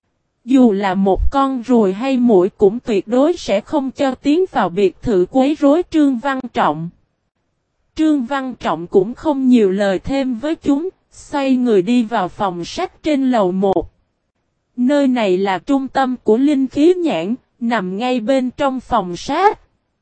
[SPEAKER 1] Dù là một con ruồi hay muỗi cũng tuyệt đối sẽ không cho tiến vào biệt thự quấy rối Trương Văn Trọng. Trương Văn Trọng cũng không nhiều lời thêm với chúng, xoay người đi vào phòng sách trên lầu một. Nơi này là trung tâm của linh khí nhãn, nằm ngay bên trong phòng sách.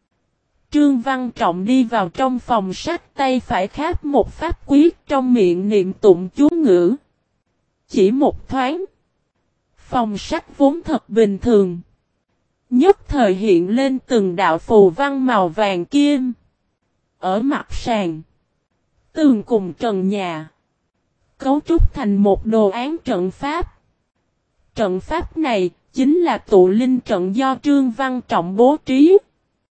[SPEAKER 1] Trương Văn Trọng đi vào trong phòng sách, tay phải kháp một pháp quyết, trong miệng niệm tụng chú ngữ. Chỉ một thoáng, phòng sách vốn thật bình thường. Nhất thời hiện lên từng đạo phù văn màu vàng kim. Ở mặt sàn, tường cùng trần nhà, cấu trúc thành một đồ án trận pháp. Trận pháp này chính là tụ linh trận do Trương Văn Trọng bố trí.